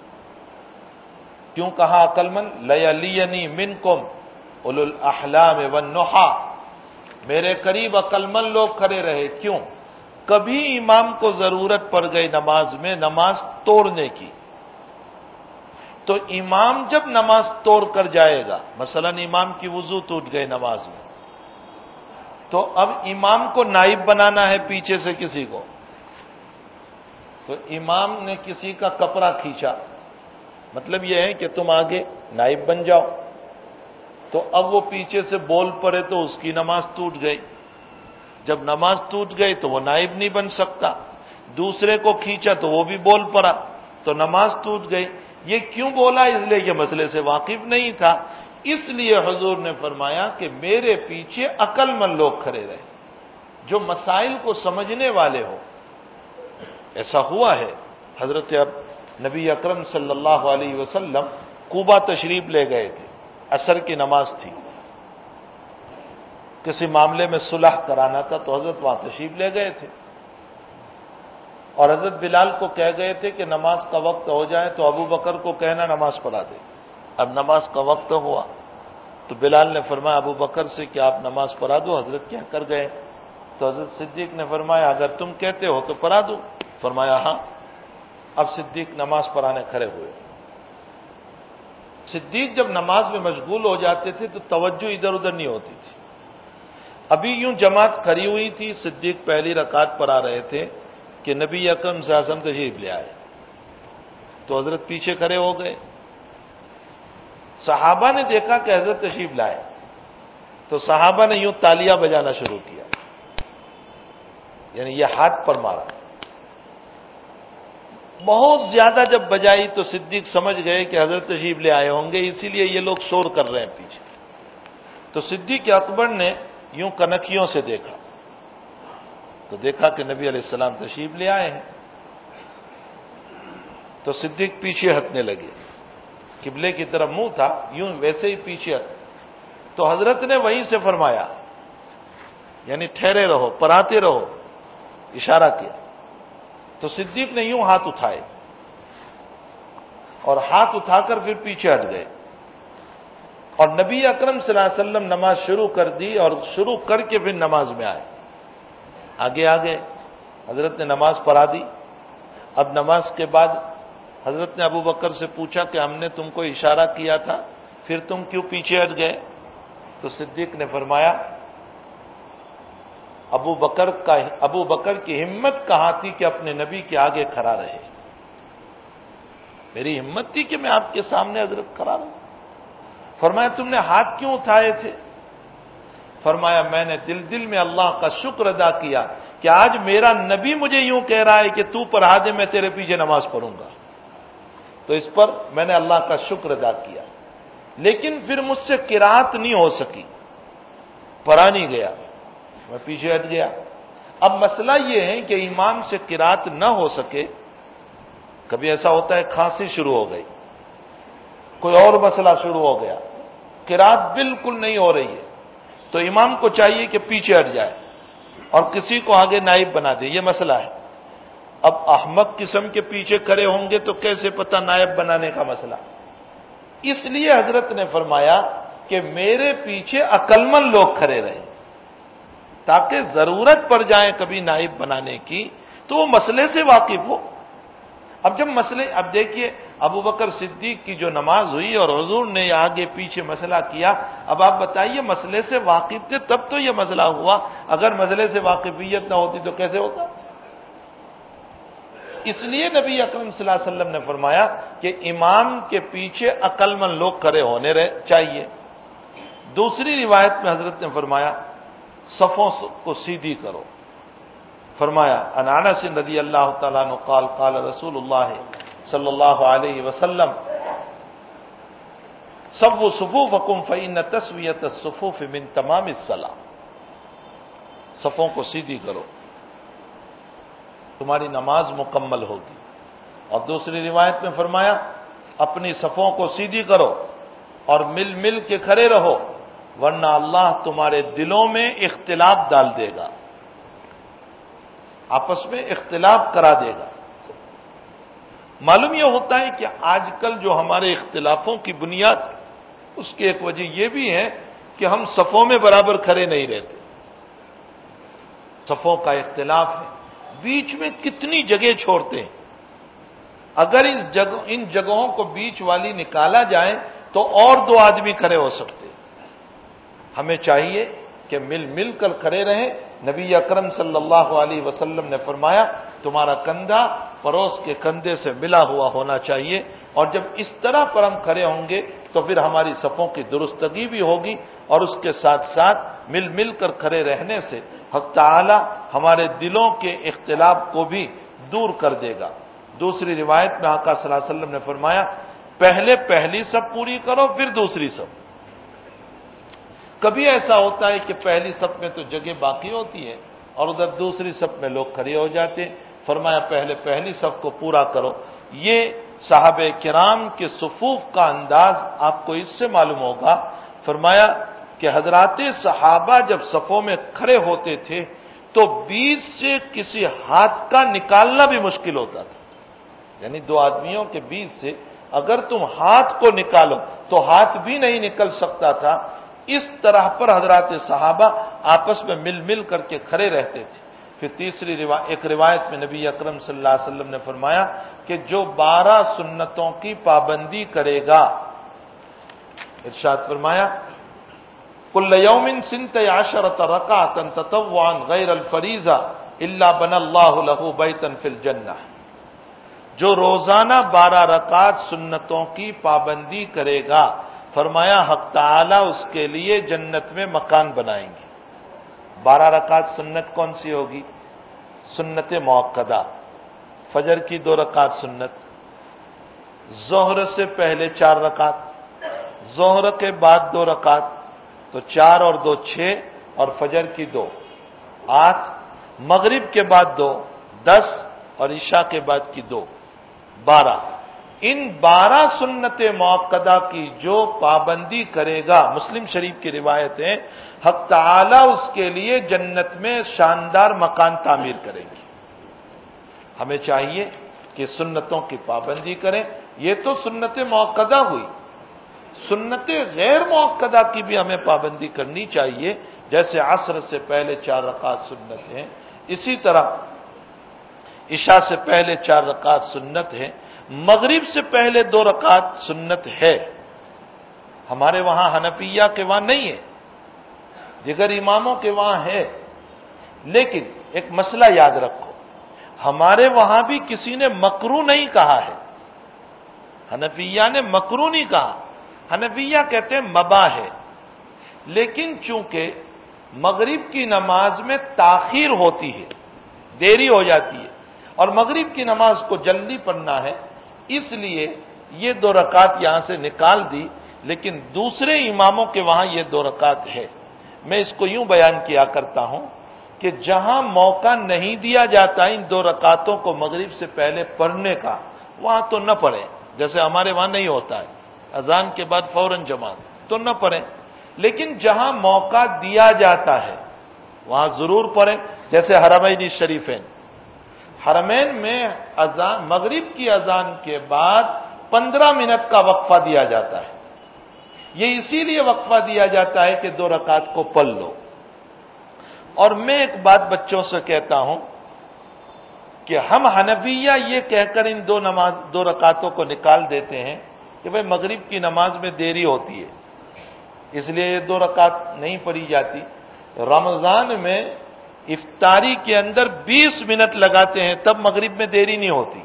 کیوں کہا عقل مند؟ لیلینی منکم اولو الاحلام والنہی، میرے قریب عقل مند لوگ کھڑے رہے۔ کیوں؟ کبھی امام کو ضرورت پڑ گئی نماز میں نماز توڑنے کی، تو امام جب نماز توڑ کر جائے گا، مثلا امام کی وضو ٹوٹ گئی نماز میں، تو اب امام کو نائب بنانا ہے پیچھے سے کسی کو، تو امام نے کسی کا کپڑا کھینچا، مطلب یہ ہے کہ تم آگے نائب بن جاؤ، تو اب وہ پیچھے سے بول پڑے تو اس کی نماز ٹوٹ گئی۔ جب نماز ٹوٹ گئی تو وہ نائب نہیں بن سکتا، دوسرے کو کھینچا تو وہ بھی بول پڑا تو نماز ٹوٹ گئی۔ یہ کیوں بولا؟ اس لیے یہ مسئلے سے واقف نہیں تھا، اس لیے حضور نے فرمایا کہ میرے پیچھے عقل مند لوگ کھڑے رہے جو مسائل کو سمجھنے والے ہو۔ ایسا ہوا ہے حضرت نبی اکرم صلی اللہ علیہ وسلم کوبا تشریف لے گئے تھے، عصر کی نماز تھی، کسی معاملے میں صلح کرانا تھا تو حضرت وہاں تشریف لے گئے تھے، اور حضرت بلال کو کہہ گئے تھے کہ نماز کا وقت ہو جائے تو ابو بکر کو کہنا نماز پڑھا دے۔ اب نماز کا وقت ہوا تو بلال نے فرمایا ابو بکر سے کہ آپ نماز پڑھا دو، حضرت کیا کر گئے؟ تو حضرت صدیق نے فرمایا اگر تم کہتے ہو تو پڑھا دو، فرمایا ہاں۔ اب صدیق نماز پڑھانے کھڑے ہوئے۔ صدیق جب نماز میں مشغول ہو جاتے تھے تو توجہ ادھر ادھر نہیں ہوتی تھی۔ ابھی یوں جماعت کھڑی ہوئی تھی، صدیق پہلی رکعت پڑھا رہے تھے کہ نبی اکرم صلی اللہ علیہ وسلم تشریف لے آئے، تو حضرت پیچھے کھڑے ہو گئے۔ صحابہ نے دیکھا کہ حضرت تشریف لائے تو صحابہ نے یوں تالیاں بجانا شروع کیا، یعنی یہ ہاتھ پر مارا، بہت زیادہ جب بجائی تو صدیق سمجھ گئے کہ حضرت تشریف لے آئے ہوں گے، اسی لیے یہ لوگ شور کر رہے ہیں پیچھے۔ تو صدیق اکبر نے یوں کنکھیوں سے دیکھا تو دیکھا کہ نبی علیہ السلام تشریف لے آئے ہیں، تو صدیق پیچھے ہٹنے لگے، قبلے کی طرف منہ تھا، یوں ویسے ہی پیچھے ہٹ، تو حضرت نے وہیں سے فرمایا یعنی ٹھہرے رہو، پراتے رہو، اشارہ کیا. تو صدیق نے یوں ہاتھ اٹھائے اور ہاتھ اٹھا کر پھر پیچھے ہٹ گئے، اور نبی اکرم صلی اللہ علیہ وسلم نماز شروع کر دی، اور شروع کر کے پھر نماز میں آئے. آگے آگے حضرت نے نماز پڑھا دی. اب نماز کے بعد حضرت نے ابو بکر سے پوچھا کہ ہم نے تم کو اشارہ کیا تھا، پھر تم کیوں پیچھے ہٹ گئے؟ تو صدیق نے فرمایا ابو بکر کی ہمت کہاں تھی کہ اپنے نبی کے آگے کھڑا رہے؟ میری ہمت تھی کہ میں آپ کے سامنے حضرت کھڑا رہوں. فرمایا تم نے ہاتھ کیوں اٹھائے تھے؟ فرمایا میں نے دل میں اللہ کا شکر ادا کیا کہ آج میرا نبی مجھے یوں کہہ رہا ہے کہ تو پڑھا دے، میں تیرے پیچھے نماز پڑھوں گا. تو اس پر میں نے اللہ کا شکر ادا کیا. لیکن پھر مجھ سے قرات نہیں ہو سکی، پڑھا نہیں گیا، میں پیچھے ہٹ گیا. اب مسئلہ یہ ہے کہ امام سے قرات نہ ہو سکے. کبھی ایسا ہوتا ہے کھانسی شروع ہو گئی، کوئی اور مسئلہ شروع ہو گیا، قرات بالکل نہیں ہو رہی ہے، تو امام کو چاہیے کہ پیچھے ہٹ جائے اور کسی کو آگے نائب بنا دے. یہ مسئلہ ہے. اب احمق قسم کے پیچھے کھڑے ہوں گے تو کیسے پتہ نائب بنانے کا مسئلہ. اس لیے حضرت نے فرمایا کہ میرے پیچھے عقلمند لوگ کھڑے رہے تاکہ ضرورت پڑ جائے کبھی نائب بنانے کی تو وہ مسئلے سے واقف ہو. اب جب اب دیکھیے ابو بکر صدیق کی جو نماز ہوئی اور حضور نے آگے پیچھے مسئلہ کیا. اب آپ بتائیے مسئلے سے واقف تھے تب تو یہ مسئلہ ہوا، اگر مسئلے سے واقفیت نہ ہوتی تو کیسے ہوتا؟ اس لیے نبی اکرم صلی اللہ علیہ وسلم نے فرمایا کہ امام کے پیچھے عقلمند لوگ کھڑے ہونے چاہیے. دوسری روایت میں حضرت نے فرمایا صفوں کو سیدھی کرو. فرمایا عن انس رضی اللہ تعالیٰ عنہ قال قال رسول اللہ صلی اللہ علیہ وسلم سووا صفوفکم فإن تسویۃ الصفوف من تمام الصلاۃ. صفوں کو سیدھی کرو، تمہاری نماز مکمل ہوگی. اور دوسری روایت میں فرمایا اپنی صفوں کو سیدھی کرو اور مل کے کھڑے رہو، ورنہ اللہ تمہارے دلوں میں اختلاف ڈال دے گا، آپس میں اختلاف کرا دے گا. معلوم یہ ہوتا ہے کہ آج کل جو ہمارے اختلافوں کی بنیاد، اس کی ایک وجہ یہ بھی ہے کہ ہم صفوں میں برابر کھڑے نہیں رہتے. صفوں کا اختلاف ہے، بیچ میں کتنی جگہ چھوڑتے ہیں. اگر ان جگہوں کو بیچ والی نکالا جائے تو اور 2 آدمی کھڑے ہو سکتے. ہمیں چاہیے کہ مل کر کھڑے رہیں. نبی اکرم صلی اللہ علیہ وسلم نے فرمایا تمہارا کندھا پڑوس کے کندھے سے ملا ہوا ہونا چاہیے، اور جب اس طرح پر ہم کھڑے ہوں گے تو پھر ہماری صفوں کی درستگی بھی ہوگی، اور اس کے ساتھ ساتھ مل کر کھڑے رہنے سے حق تعالی ہمارے دلوں کے اختلاف کو بھی دور کر دے گا. دوسری روایت میں آقا صلی اللہ علیہ وسلم نے فرمایا پہلی صف پوری کرو پھر دوسری صف. کبھی ایسا ہوتا ہے کہ پہلی صف میں تو جگہ باقی ہوتی ہے اور ادھر دوسری صف میں لوگ کھڑے ہو جاتے ہیں. فرمایا پہلی صف کو پورا کرو. یہ صحابہ کرام کے صفوف کا انداز آپ کو اس سے معلوم ہوگا. فرمایا کہ حضرات صحابہ جب صفوں میں کھڑے ہوتے تھے تو بیچ سے کسی ہاتھ کا نکالنا بھی مشکل ہوتا تھا. یعنی 2 آدمیوں کے بیچ سے اگر تم ہاتھ کو نکالو تو ہاتھ بھی نہیں نکل سکتا تھا. اس طرح پر حضرات صحابہ آپس میں مل کر کے کھڑے رہتے تھے. پھر تیسری ایک روایت میں نبی اکرم صلی اللہ علیہ وسلم نے فرمایا کہ جو 12 سنتوں کی پابندی کرے گا، ارشاد فرمایا کل یوم 12 رکعۃ تطوعا غیر الفریضہ الا بنى اللہ له بیتا فی الجنہ. جو روزانہ 12 رکعات سنتوں کی پابندی کرے گا، فرمایا حق تعالی اس کے لیے جنت میں مکان بنائیں گے. 12 رکعات سنت کون سی ہوگی؟ سنت موقدہ، فجر کی 2 رکعات سنت، ظہر سے پہلے 4 رکعات، ظہر کے بعد 2 رکعات، تو 4 اور 2 6، اور فجر کی 2 8، مغرب کے بعد 2 10، اور عشاء کے بعد کی 2 12. ان 12 سنت موقدہ کی جو پابندی کرے گا، مسلم شریف کی روایت ہے، حق تعالی اس کے لیے جنت میں شاندار مکان تعمیر کریں گے۔ ہمیں چاہیے کہ سنتوں کی پابندی کریں۔ یہ تو سنت موقدہ ہوئی، سنت غیر موقدہ کی بھی ہمیں پابندی کرنی چاہیے، جیسے عصر سے پہلے 4 رکعت سنت ہیں، اسی طرح عشاء سے پہلے 4 رکعت سنت ہے، مغرب سے پہلے 2 رکعت سنت ہے۔ ہمارے وہاں حنفیہ کے وہاں نہیں ہے، دیگر اماموں کے وہاں ہے، لیکن ایک مسئلہ یاد رکھو، ہمارے وہاں بھی کسی نے مکروہ نہیں کہا ہے، حنفیہ نے مکروہ نہیں کہا، حنفیہ کہتے ہیں مباح ہے، لیکن چونکہ مغرب کی نماز میں تاخیر ہوتی ہے، دیری ہو جاتی ہے، اور مغرب کی نماز کو جلدی پڑھنا ہے، اس لیے یہ 2 رکعت یہاں سے نکال دی، لیکن دوسرے اماموں کے وہاں یہ 2 رکعت ہے۔ میں اس کو یوں بیان کیا کرتا ہوں کہ جہاں موقع نہیں دیا جاتا ان 2 رکعتوں کو مغرب سے پہلے پڑھنے کا، وہاں تو نہ پڑھیں، جیسے ہمارے وہاں نہیں ہوتا ہے، اذان کے بعد فوراً جماعت، تو نہ پڑھیں، لیکن جہاں موقع دیا جاتا ہے وہاں ضرور پڑھیں، جیسے حرمین شریفین، حرمین میں اذان مغرب کی اذان کے بعد 15 منٹ کا وقفہ دیا جاتا ہے۔ یہ اسی لیے وقفہ دیا جاتا ہے کہ 2 رکعت کو پڑھ لو۔ اور میں ایک بات بچوں سے کہتا ہوں کہ ہم حنفیہ یہ کہہ کر ان 2 رکعتوں کو نکال دیتے ہیں کہ بھئی مغرب کی نماز میں دیری ہوتی ہے، اس لیے یہ 2 رکعت نہیں پڑھی جاتی۔ رمضان میں افطاری کے اندر 20 منٹ لگاتے ہیں، تب مغرب میں دیری نہیں ہوتی،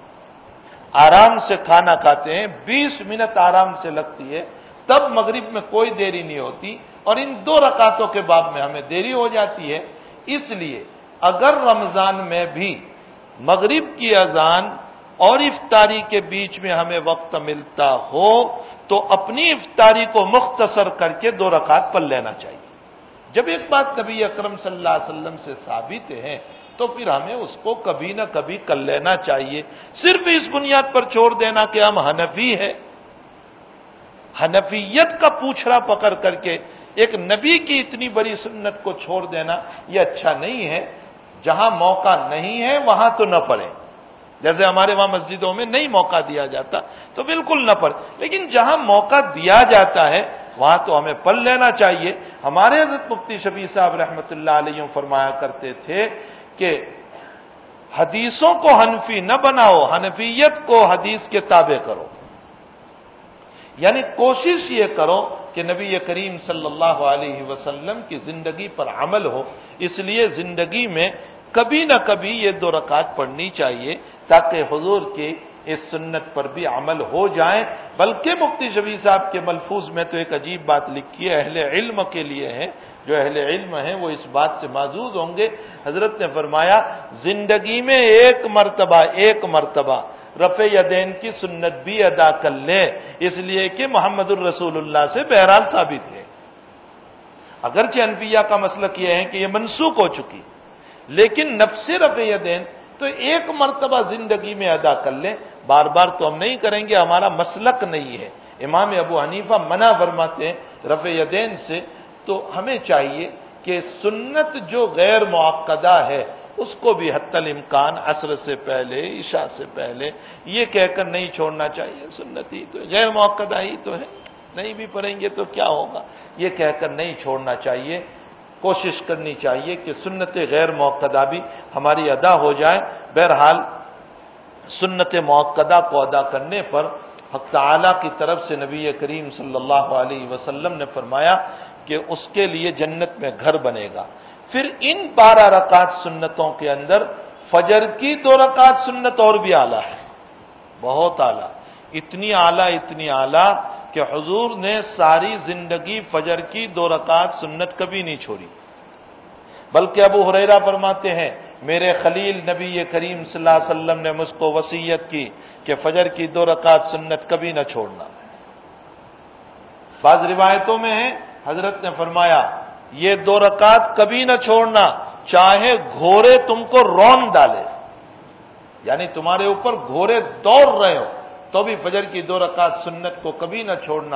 آرام سے کھانا کھاتے ہیں، 20 منٹ آرام سے لگتی ہے، تب مغرب میں کوئی دیری نہیں ہوتی، اور ان 2 رکعتوں کے بعد میں ہمیں دیری ہو جاتی ہے۔ اس لیے اگر رمضان میں بھی مغرب کی اذان اور افطاری کے بیچ میں ہمیں وقت ملتا ہو تو اپنی افطاری کو مختصر کر کے 2 رکعت پڑھ لینا چاہیے۔ جب ایک بات نبی اکرم صلی اللہ علیہ وسلم سے ثابت ہے تو پھر ہمیں اس کو کبھی نہ کبھی کر لینا چاہیے، صرف اس بنیاد پر چھوڑ دینا کہ ہم حنفی ہیں، حنفیت کا پوچھڑا پکڑ کر کے ایک نبی کی اتنی بڑی سنت کو چھوڑ دینا یہ اچھا نہیں ہے۔ جہاں موقع نہیں ہے وہاں تو نہ پڑھیں، جیسے ہمارے وہاں مسجدوں میں نہیں موقع دیا جاتا تو بالکل نہ پڑھ، لیکن جہاں موقع دیا جاتا ہے وہاں تو ہمیں پڑھ لینا چاہیے۔ ہمارے حضرت مفتی شفیع صاحب رحمۃ اللہ علیہ فرمایا کرتے تھے کہ حدیثوں کو حنفی نہ بناؤ، حنفیت کو حدیث کے تابع کرو، یعنی کوشش یہ کرو کہ نبی کریم صلی اللہ علیہ وسلم کی زندگی پر عمل ہو، اس لیے زندگی میں کبھی نہ کبھی یہ 2 رکعت پڑھنی چاہیے تاکہ حضور کی اس سنت پر بھی عمل ہو جائے۔ بلکہ مفتی شفیع صاحب کے ملفوظ میں تو ایک عجیب بات لکھی ہے، اہل علم کے لیے ہے، جو اہل علم ہیں وہ اس بات سے معزوز ہوں گے۔ حضرت نے فرمایا زندگی میں ایک مرتبہ رفع یدین کی سنت بھی ادا کر لیں، اس لیے کہ محمد الرسول اللہ سے بہرحال ثابت ہے۔ اگرچہ حنفیہ کا مسلک یہ ہے کہ یہ منسوخ ہو چکی، لیکن نفس رفع یدین تو ایک مرتبہ زندگی میں ادا کر لیں، بار بار تو ہم نہیں کریں گے، ہمارا مسلک نہیں ہے۔ امام ابو حنیفہ منع فرماتے ہیں رفع یدین سے، تو ہمیں چاہیے کہ سنت جو غیر معقدہ ہے اس کو بھی حتی الامکان عصر سے پہلے، عشاء سے پہلے یہ کہہ کر نہیں چھوڑنا چاہیے، سنت ہی تو غیر معقدہ ہی تو ہے، نہیں بھی پڑھیں گے تو کیا ہوگا، یہ کہہ کر نہیں چھوڑنا چاہیے۔ کوشش کرنی چاہیے کہ سنت غیر معقدہ بھی ہماری ادا ہو جائے۔ بہرحال سنت معقدہ کو ادا کرنے پر حق تعالیٰ کی طرف سے نبی کریم صلی اللہ علیہ وسلم نے فرمایا کہ اس کے لیے جنت میں گھر بنے گا۔ پھر ان 12 رکعت سنتوں کے اندر فجر کی 2 رکعت سنت اور بھی اعلیٰ ہے، بہت اعلیٰ، اتنی اعلیٰ کہ حضور نے ساری زندگی فجر کی 2 رکعت سنت کبھی نہیں چھوڑی، بلکہ ابو ہریرہ فرماتے ہیں میرے خلیل نبی کریم صلی اللہ علیہ وسلم نے مجھ کو وصیت کی کہ فجر کی 2 رکعت سنت کبھی نہ چھوڑنا۔ بعض روایتوں میں ہے حضرت نے فرمایا یہ 2 رکعت کبھی نہ چھوڑنا، چاہے گھوڑے تم کو رون ڈالے، یعنی تمہارے اوپر گھوڑے دوڑ رہے ہو، تو بھی فجر کی 2 رکعت سنت کو کبھی نہ چھوڑنا.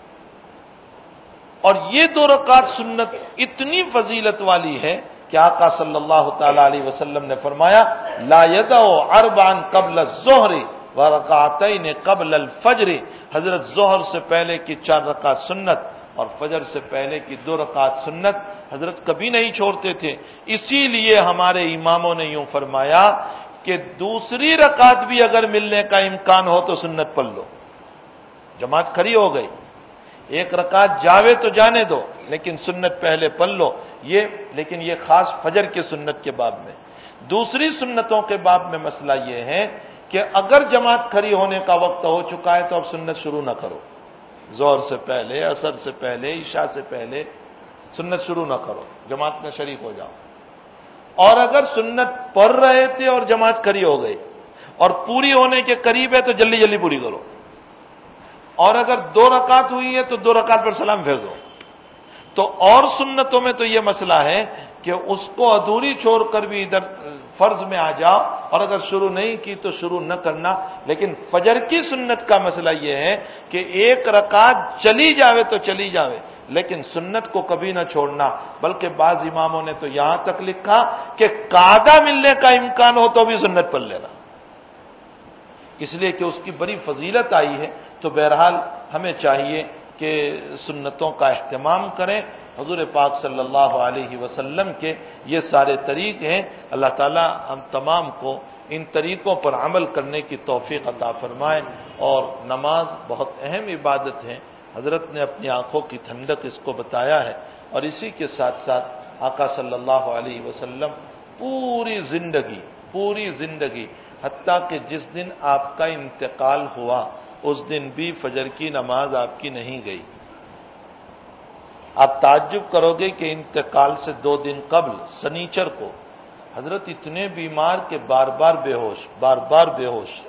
اور یہ 2 رکعت سنت اتنی فضیلت والی ہے کہ آقا صلی اللہ تعالی علیہ وسلم نے فرمایا لا يدع اربعا قبل الظہر ورکعتین قبل الفجر. حضرت ظہر سے پہلے کی 4 رکعت سنت اور فجر سے پہلے کی 2 رکعت سنت حضرت کبھی نہیں چھوڑتے تھے. اسی لیے ہمارے اماموں نے یوں فرمایا کہ دوسری رکعت بھی اگر ملنے کا امکان ہو تو سنت پڑھ لو. جماعت کھڑی ہو گئی، 1 رکعت جاوے تو جانے دو لیکن سنت پہلے پڑھ لو. لیکن یہ خاص فجر کی سنت کے باب میں. دوسری سنتوں کے باب میں مسئلہ یہ ہے کہ اگر جماعت کھڑی ہونے کا وقت ہو چکا ہے تو اب سنت شروع نہ کرو. ظہر سے پہلے، عصر سے پہلے، عشاء سے پہلے سنت شروع نہ کرو، جماعت میں شریک ہو جاؤ. اور اگر سنت پڑھ رہے تھے اور جماعت کھڑی ہو گئی اور پوری ہونے کے قریب ہے تو جلدی جلدی پوری کرو. اور اگر 2 رکعت ہوئی ہے تو 2 رکعت پر سلام پھیر دو. تو اور سنتوں میں تو یہ مسئلہ ہے کہ اس کو ادھوری چھوڑ کر بھی ادھر فرض میں آ جاؤ، اور اگر شروع نہیں کی تو شروع نہ کرنا. لیکن فجر کی سنت کا مسئلہ یہ ہے کہ 1 رکعت چلی جاوے تو چلی جاوے لیکن سنت کو کبھی نہ چھوڑنا. بلکہ بعض اماموں نے تو یہاں تک لکھا کہ قعدہ ملنے کا امکان ہو تو بھی سنت پڑھ لینا، اس لیے کہ اس کی بڑی فضیلت آئی ہے. تو بہرحال ہمیں چاہیے کہ سنتوں کا اہتمام کریں. حضور پاک صلی اللہ علیہ وسلم کے یہ سارے طریق ہیں. اللہ تعالی ہم تمام کو ان طریقوں پر عمل کرنے کی توفیق عطا فرمائے. اور نماز بہت اہم عبادت ہے. حضرت نے اپنی آنکھوں کی ٹھنڈک اس کو بتایا ہے. اور اسی کے ساتھ ساتھ آقا صلی اللہ علیہ وسلم پوری زندگی حتیٰ کہ جس دن آپ کا انتقال ہوا اس دن بھی فجر کی نماز آپ کی نہیں گئی. آپ تعجب کرو گے کہ انتقال سے 2 دن قبل سنیچر کو حضرت اتنے بیمار کہ بار بار بے ہوش،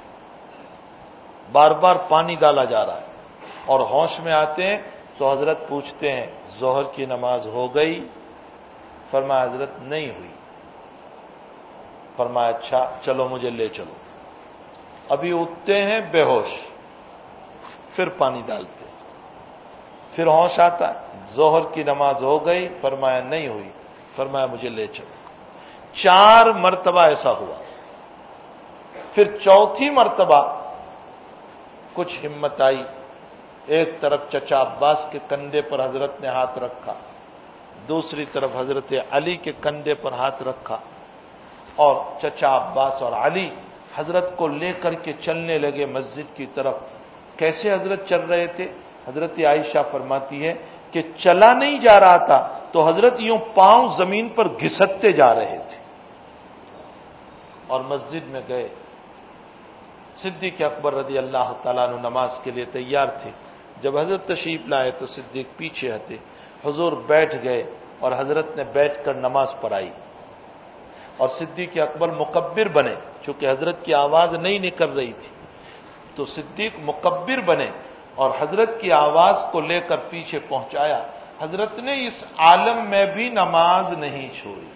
بار بار پانی ڈالا جا رہا ہے. اور ہوش میں آتے ہیں تو حضرت پوچھتے ہیں ظہر کی نماز ہو گئی؟ فرمایا حضرت نہیں ہوئی. فرمایا اچھا چلو مجھے لے چلو. ابھی اٹھتے ہیں بے ہوش، پھر پانی ڈالتے، پھر ہوش آتا ظہر کی نماز ہو گئی؟ فرمایا نہیں ہوئی. فرمایا مجھے لے چلو. 4 مرتبہ ایسا ہوا. پھر 4تھی مرتبہ کچھ ہمت آئی، ایک طرف چچا عباس کے کندھے پر حضرت نے ہاتھ رکھا، دوسری طرف حضرت علی کے کندھے پر ہاتھ رکھا، اور چچا عباس اور علی حضرت کو لے کر کے چلنے لگے مسجد کی طرف. کیسے حضرت چل رہے تھے؟ حضرت عائشہ فرماتی ہے کہ چلا نہیں جا رہا تھا تو حضرت یوں پاؤں زمین پر گھسٹتے جا رہے تھے. اور مسجد میں گئے. صدیق اکبر رضی اللہ تعالیٰ عنہ نماز کے لیے تیار تھے. جب حضرت تشریف لائے تو صدیق پیچھے ہٹے. حضور بیٹھ گئے اور حضرت نے بیٹھ کر نماز پڑھائی. اور صدیق اکبر مکبر بنے، چونکہ حضرت کی آواز نہیں نکل رہی تھی تو صدیق مکبر بنے اور حضرت کی آواز کو لے کر پیچھے پہنچایا. حضرت نے اس عالم میں بھی نماز نہیں چھوڑی.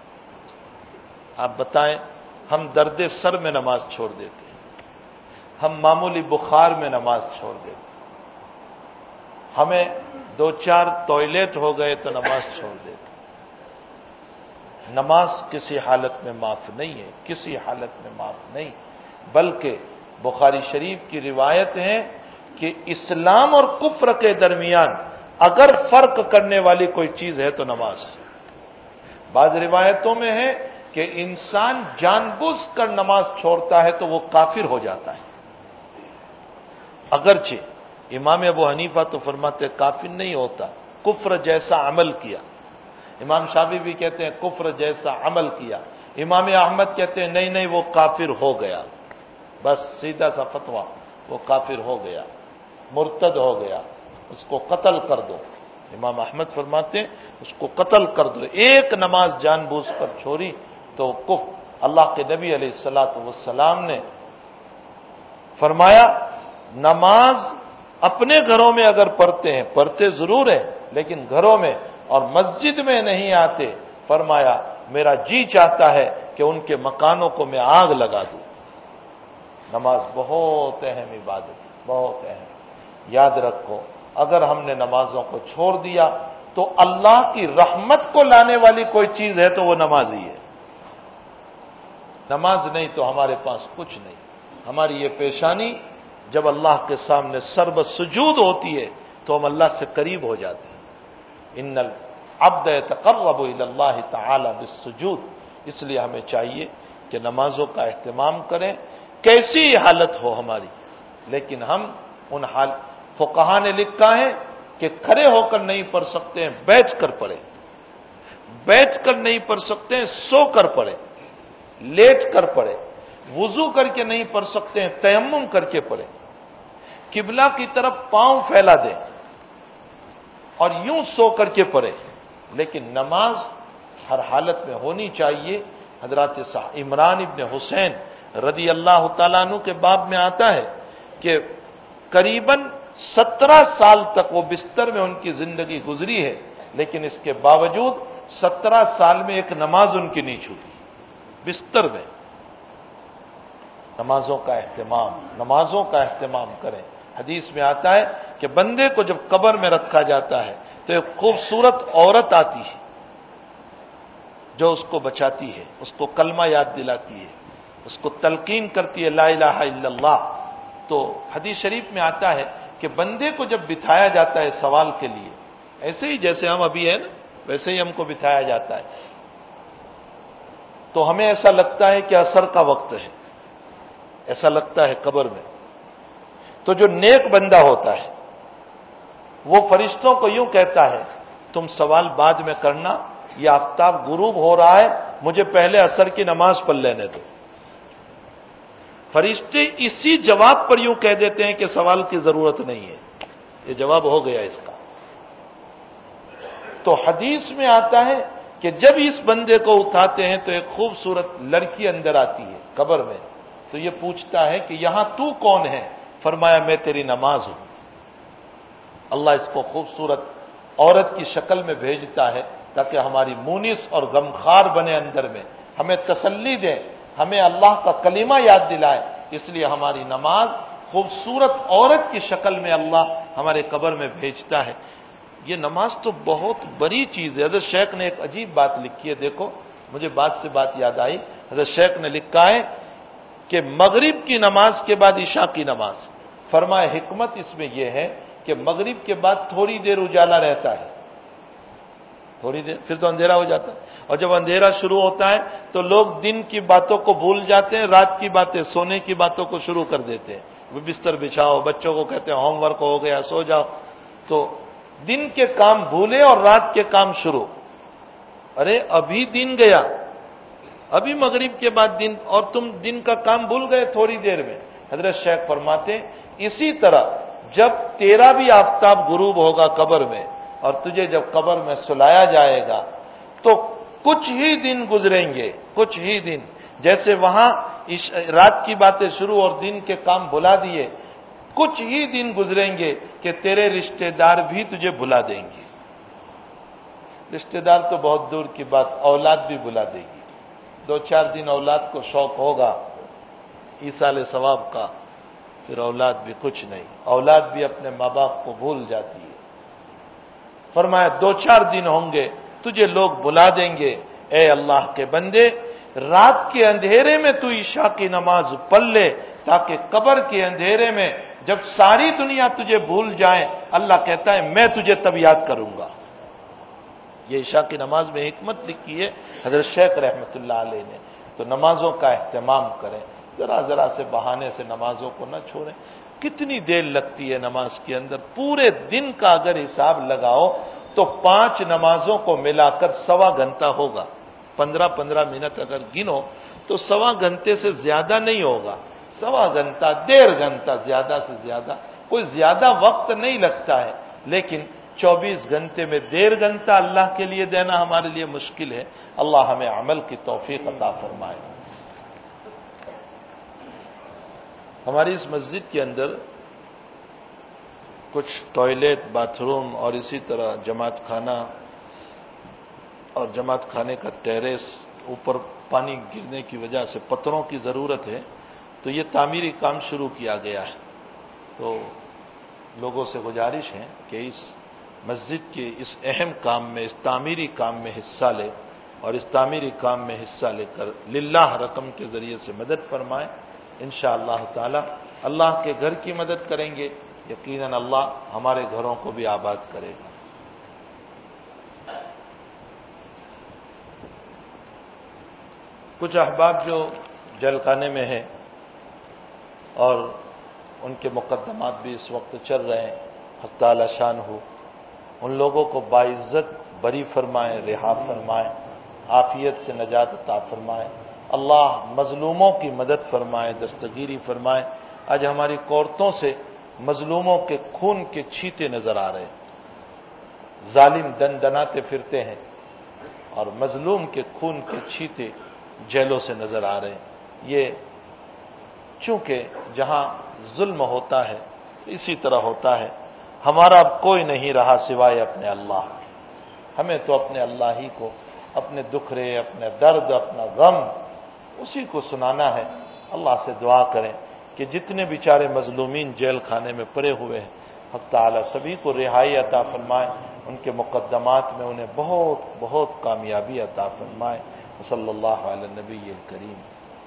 آپ بتائیں، ہم درد سر میں نماز چھوڑ دیتے ہیں، ہم معمولی بخار میں نماز چھوڑ دیتے ہیں، ہمیں 2-4 ٹوائلٹ ہو گئے تو نماز چھوڑ دیتے. نماز کسی حالت میں معاف نہیں ہے، کسی حالت میں معاف نہیں. بلکہ بخاری شریف کی روایت ہے کہ اسلام اور کفر کے درمیان اگر فرق کرنے والی کوئی چیز ہے تو نماز ہے. بعض روایتوں میں ہے کہ انسان جان بوجھ کر نماز چھوڑتا ہے تو وہ کافر ہو جاتا ہے. اگرچہ امام ابو حنیفہ تو فرماتے کافر نہیں ہوتا، کفر جیسا عمل کیا. امام شافعی بھی کہتے ہیں کفر جیسا عمل کیا. امام احمد کہتے ہیں نہیں وہ کافر ہو گیا، بس سیدھا سا فتویٰ، وہ کافر ہو گیا، مرتد ہو گیا، اس کو قتل کر دو. امام احمد فرماتے ہیں اس کو قتل کر دو. ایک نماز جان بوجھ کر چھوڑی تو کفر. اللہ کے نبی علیہ الصلوۃ والسلام نے فرمایا نماز اپنے گھروں میں اگر پڑھتے ہیں، پڑھتے ضرور ہیں لیکن گھروں میں اور مسجد میں نہیں آتے. فرمایا میرا جی چاہتا ہے کہ ان کے مکانوں کو میں آگ لگا دوں. نماز بہت اہم عبادت ہے، بہت اہم۔ یاد رکھو، اگر ہم نے نمازوں کو چھوڑ دیا تو اللہ کی رحمت کو لانے والی کوئی چیز ہے تو وہ نماز ہی ہے۔ نماز نہیں تو ہمارے پاس کچھ نہیں۔ ہماری یہ پیشانی جب اللہ کے سامنے سر بسجود ہوتی ہے تو ہم اللہ سے قریب ہو جاتے ہیں۔ ان العبد يتقرب الى اللہ تعالی بالسجود۔ اس لیے ہمیں چاہیے کہ نمازوں کا اہتمام کریں، کیسی حالت ہو ہماری، لیکن ہم ان حال فقہا نے لکھا ہے کہ کھڑے ہو کر نہیں پڑھ سکتے ہیں، بیٹھ کر پڑھیں، بیٹھ کر نہیں پڑھ سکتے ہیں، سو کر پڑھیں، لیٹ کر پڑھیں، وضو کر کے نہیں پڑھ سکتے ہیں، تیمم کر کے پڑھیں، قبلہ کی طرف پاؤں پھیلا دیں اور یوں سو کر کے پڑھیں، لیکن نماز ہر حالت میں ہونی چاہیے۔ حضرات عمران ابن حسین رضی اللہ تعالیٰ عنہ کے باب میں آتا ہے کہ قریباً 17 سال تک وہ بستر میں ان کی زندگی گزری ہے، لیکن اس کے باوجود 17 سال میں ایک نماز ان کی نہیں چھوٹی، بستر میں۔ نمازوں کا اہتمام، نمازوں کا اہتمام کریں۔ حدیث میں آتا ہے کہ بندے کو جب قبر میں رکھا جاتا ہے تو ایک خوبصورت عورت آتی ہے جو اس کو بچاتی ہے، اس کو کلمہ یاد دلاتی ہے، اس کو تلقین کرتی ہے لا الہ الا اللہ۔ تو حدیث شریف میں آتا ہے کہ بندے کو جب بٹھایا جاتا ہے سوال کے لیے، ایسے ہی جیسے ہم ابھی ہیں نا ویسے ہی ہم کو بٹھایا جاتا ہے، تو ہمیں ایسا لگتا ہے کہ عصر کا وقت ہے، ایسا لگتا ہے قبر میں۔ تو جو نیک بندہ ہوتا ہے وہ فرشتوں کو یوں کہتا ہے تم سوال بعد میں کرنا، یہ آفتاب غروب ہو رہا ہے، مجھے پہلے عصر کی نماز پڑھ لینے دو۔ فرشتے اسی جواب پر یوں کہہ دیتے ہیں کہ سوال کی ضرورت نہیں ہے، یہ جواب ہو گیا اس کا۔ تو حدیث میں آتا ہے کہ جب اس بندے کو اٹھاتے ہیں تو ایک خوبصورت لڑکی اندر آتی ہے قبر میں، تو یہ پوچھتا ہے کہ یہاں تو کون ہے؟ فرمایا میں تیری نماز ہوں۔ اللہ اس کو خوبصورت عورت کی شکل میں بھیجتا ہے تاکہ ہماری مونس اور غمخار بنے، اندر میں ہمیں تسلی دے، ہمیں اللہ کا کلمہ یاد دلائے۔ اس لیے ہماری نماز خوبصورت عورت کی شکل میں اللہ ہمارے قبر میں بھیجتا ہے۔ یہ نماز تو بہت بڑی چیز ہے۔ حضرت شیخ نے ایک عجیب بات لکھی ہے، دیکھو مجھے بات سے بات یاد آئی۔ حضرت شیخ نے لکھا ہے کہ مغرب کی نماز کے بعد عشاء کی نماز، فرمایا حکمت اس میں یہ ہے کہ مغرب کے بعد تھوڑی دیر اجالا رہتا ہے، تھوڑی دیر، پھر تو اندھیرا ہو جاتا ہے، اور جب اندھیرا شروع ہوتا ہے تو لوگ دن کی باتوں کو بھول جاتے ہیں، رات کی باتیں، سونے کی باتوں کو شروع کر دیتے ہیں۔ وہ بستر بچھاؤ، بچوں کو کہتے ہیں ہوم ورک ہو گیا سو جاؤ، تو دن کے کام بھولے اور رات کے کام شروع۔ ارے ابھی دن گیا، ابھی مغرب کے بعد دن، اور تم دن کا کام بھول گئے تھوڑی دیر میں۔ حضرت شیخ فرماتے ہیں اسی طرح جب تیرا بھی آفتاب غروب ہوگا قبر میں اور تجھے جب قبر میں سلایا جائے گا تو کچھ ہی دن گزریں گے، کچھ ہی دن، جیسے وہاں رات کی باتیں شروع اور دن کے کام بھلا دیے، کچھ ہی دن گزریں گے کہ تیرے رشتہ دار بھی تجھے بھلا دیں گے۔ رشتہ دار تو بہت دور کی بات، اولاد بھی بھلا دے گی۔ 2-4 دن اولاد کو شوق ہوگا ایصال ثواب کا، پھر اولاد بھی کچھ نہیں، اولاد بھی اپنے ماں باپ کو بھول جاتی ہے۔ فرمایا 2-4 دن ہوں گے تجھے لوگ بلا دیں گے، اے اللہ کے بندے رات کے اندھیرے میں تو عشاء کی نماز پڑھ لے تاکہ قبر کے اندھیرے میں جب ساری دنیا تجھے بھول جائے، اللہ کہتا ہے میں تجھے تب یاد کروں گا۔ یہ عشاء کی نماز میں حکمت لکھی ہے حضرت شیخ رحمۃ اللہ علیہ نے۔ تو نمازوں کا اہتمام کریں، ذرا ذرا سے بہانے سے نمازوں کو نہ چھوڑیں۔ کتنی دیر لگتی ہے نماز کے اندر؟ پورے دن کا اگر حساب لگاؤ تو 5 نمازوں کو ملا کر 1.25 گھنٹہ ہوگا۔ 15-15 منٹ اگر گنو تو 1.25 گھنٹے سے زیادہ نہیں ہوگا، 1.25 گھنٹہ، 1.5 گھنٹہ زیادہ سے زیادہ، کوئی زیادہ وقت نہیں لگتا ہے، لیکن 24 گھنٹے میں 1.5 گھنٹہ اللہ کے لیے دینا ہمارے لیے مشکل ہے۔ اللہ ہمیں عمل کی توفیق عطا فرمائے۔ ہماری اس مسجد کے اندر کچھ ٹوائلٹ، باتھ روم اور اسی طرح جماعت خانہ اور جماعت خانے کا ٹیریس اوپر پانی گرنے کی وجہ سے پتھروں کی ضرورت ہے، تو تو یہ تعمیری کام شروع کیا گیا ہے. تو لوگوں سے گزارش ہے کہ اس مسجد کے اس اہم کام میں، اس تعمیری کام میں حصہ لے، اور اس تعمیری کام میں حصہ لے کر للہ رقم کے ذریعے سے مدد فرمائیں. انشاءاللہ تعالی اللہ کے گھر کی مدد کریں گے، یقیناً اللہ ہمارے گھروں کو بھی آباد کرے گا. کچھ احباب جو جیل خانے میں ہیں اور ان کے مقدمات بھی اس وقت چل رہے ہیں، حق تعالی شان ہو، ان لوگوں کو باعزت بری فرمائیں، رہا فرمائیں، عافیت سے نجات عطا فرمائیں. اللہ مظلوموں کی مدد فرمائے، دستگیری فرمائے. آج ہماری کورٹوں سے مظلوموں کے خون کے چھیٹے نظر آ رہے ہیں. ظالم دن دناتے پھرتے ہیں اور مظلوم کے خون کے چھیٹے جیلوں سے نظر آ رہے ہیں. یہ چونکہ جہاں ظلم ہوتا ہے اسی طرح ہوتا ہے. ہمارا اب کوئی نہیں رہا سوائے اپنے اللہ کے. ہمیں تو اپنے اللہ ہی کو اپنے دکھرے، اپنے درد، اپنا غم اسی کو سنانا ہے. اللہ سے دعا کریں کہ جتنے بیچارے مظلومین جیل خانے میں پڑے ہوئے ہیں، حق تعالی سبھی کو رہائی عطا فرمائے، ان کے مقدمات میں انہیں بہت بہت کامیابی عطا فرمائے. صلی اللہ علی النبی الکریم.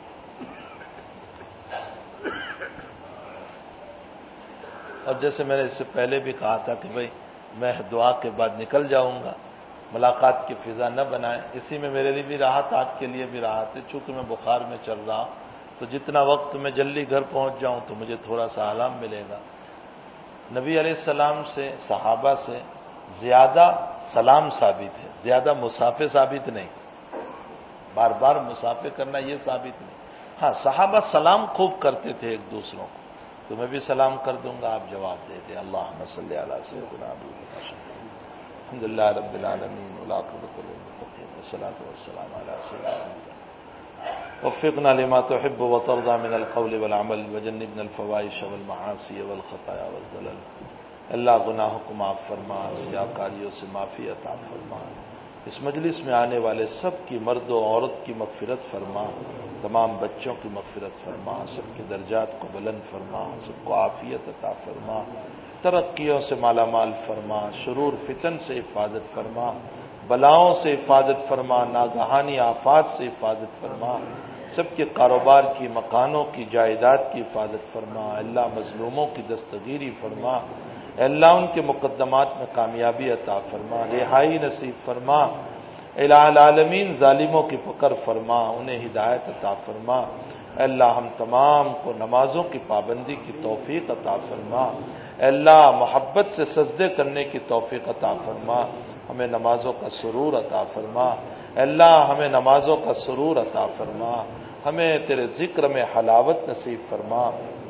اور جیسے میں نے اس سے پہلے بھی کہا تھا کہ بھئی میں دعا کے بعد نکل جاؤں گا، ملاقات کی فضا نہ بنائیں. اسی میں میرے لیے بھی راحت، آپ کے لیے بھی راحت ہے. چونکہ میں بخار میں چل رہا ہوں تو جتنا وقت میں جلدی گھر پہنچ جاؤں تو مجھے تھوڑا سا آرام ملے گا. نبی علیہ السلام سے، صحابہ سے زیادہ سلام ثابت ہے، زیادہ مسافے ثابت نہیں. بار بار مسافے کرنا یہ ثابت نہیں. ہاں صحابہ سلام خوب کرتے تھے ایک دوسروں کو، تو میں بھی سلام کر دوں گا، آپ جواب دے دیں. اللہم صلی علی سیدنا محمد. الحمد للہ رب العالمین والعاقبۃ للمتقین والصلاۃ والسلام علی سیدنا محمد. وفقنا لما تحب وترضى من القول والعمل وجنبنا الفواحش والمعاصی والخطایا والزلل. اللہ گناہوں کو معاف فرما، سیاکاریوں سے معافی عطا فرما. اس مجلس میں آنے والے سب کی، مرد و عورت کی مغفرت فرما، تمام بچوں کی مغفرت فرما، سب کے درجات کو بلند فرما، سب کو عافیت عطا فرما، ترقیوں سے مالا مال فرما، شرور فتن سے حفاظت فرما، بلاؤں سے حفاظت فرما، ناگہانی آفات سے حفاظت فرما، سب کے کاروبار کی، مکانوں کی، جائیداد کی حفاظت فرما. اللہ مظلوموں کی دستگیری فرما. اللہ ان کے مقدمات میں کامیابی عطا فرما، رہائی نصیب فرما. الہ العالمین ظالموں کی پکڑ فرما، انہیں ہدایت عطا فرما. اللہ ہم تمام کو نمازوں کی پابندی کی توفیق عطا فرما. اللہ محبت سے سجدے کرنے کی توفیق عطا فرما. ہمیں نمازوں کا سرور عطا فرما. اللہ ہمیں نمازوں کا سرور عطا فرما. ہمیں تیرے ذکر میں حلاوت نصیب فرما،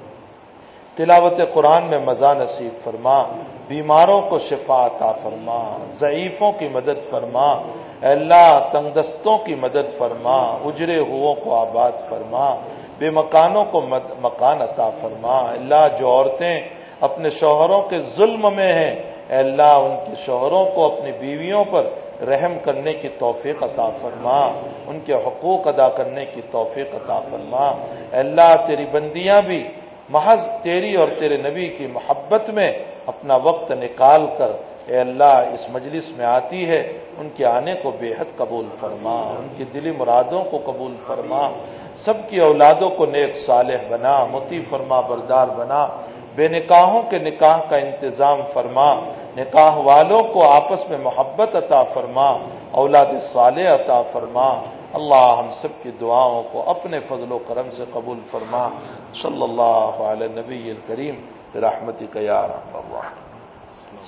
تلاوت قرآن میں مزہ نصیب فرما. بیماروں کو شفا عطا فرما، ضعیفوں کی مدد فرما. اللہ تنگ دستوں کی مدد فرما، اجرے ہووں کو آباد فرما، بے مکانوں کو مکان عطا فرما. اللہ جو عورتیں اپنے شوہروں کے ظلم میں ہیں، اللہ ان کے شوہروں کو اپنی بیویوں پر رحم کرنے کی توفیق عطا فرما، ان کے حقوق ادا کرنے کی توفیق عطا فرما. اللہ تیری بندیاں بھی محض تیری اور تیرے نبی کی محبت میں اپنا وقت نکال کر اے اللہ اس مجلس میں آتی ہے، ان کے آنے کو بے حد قبول فرما، ان کی دلی مرادوں کو قبول فرما. سب کی اولادوں کو نیک صالح بنا، مطیع فرما بردار بنا. بے نکاحوں کے نکاح کا انتظام فرما، نکاح والوں کو آپس میں محبت عطا فرما، اولاد صالح عطا فرما. اللہ ہم سب کی دعاؤں کو اپنے فضل و کرم سے قبول فرما. صلی اللہ علی نبی الکریم برحمتک یا ارحم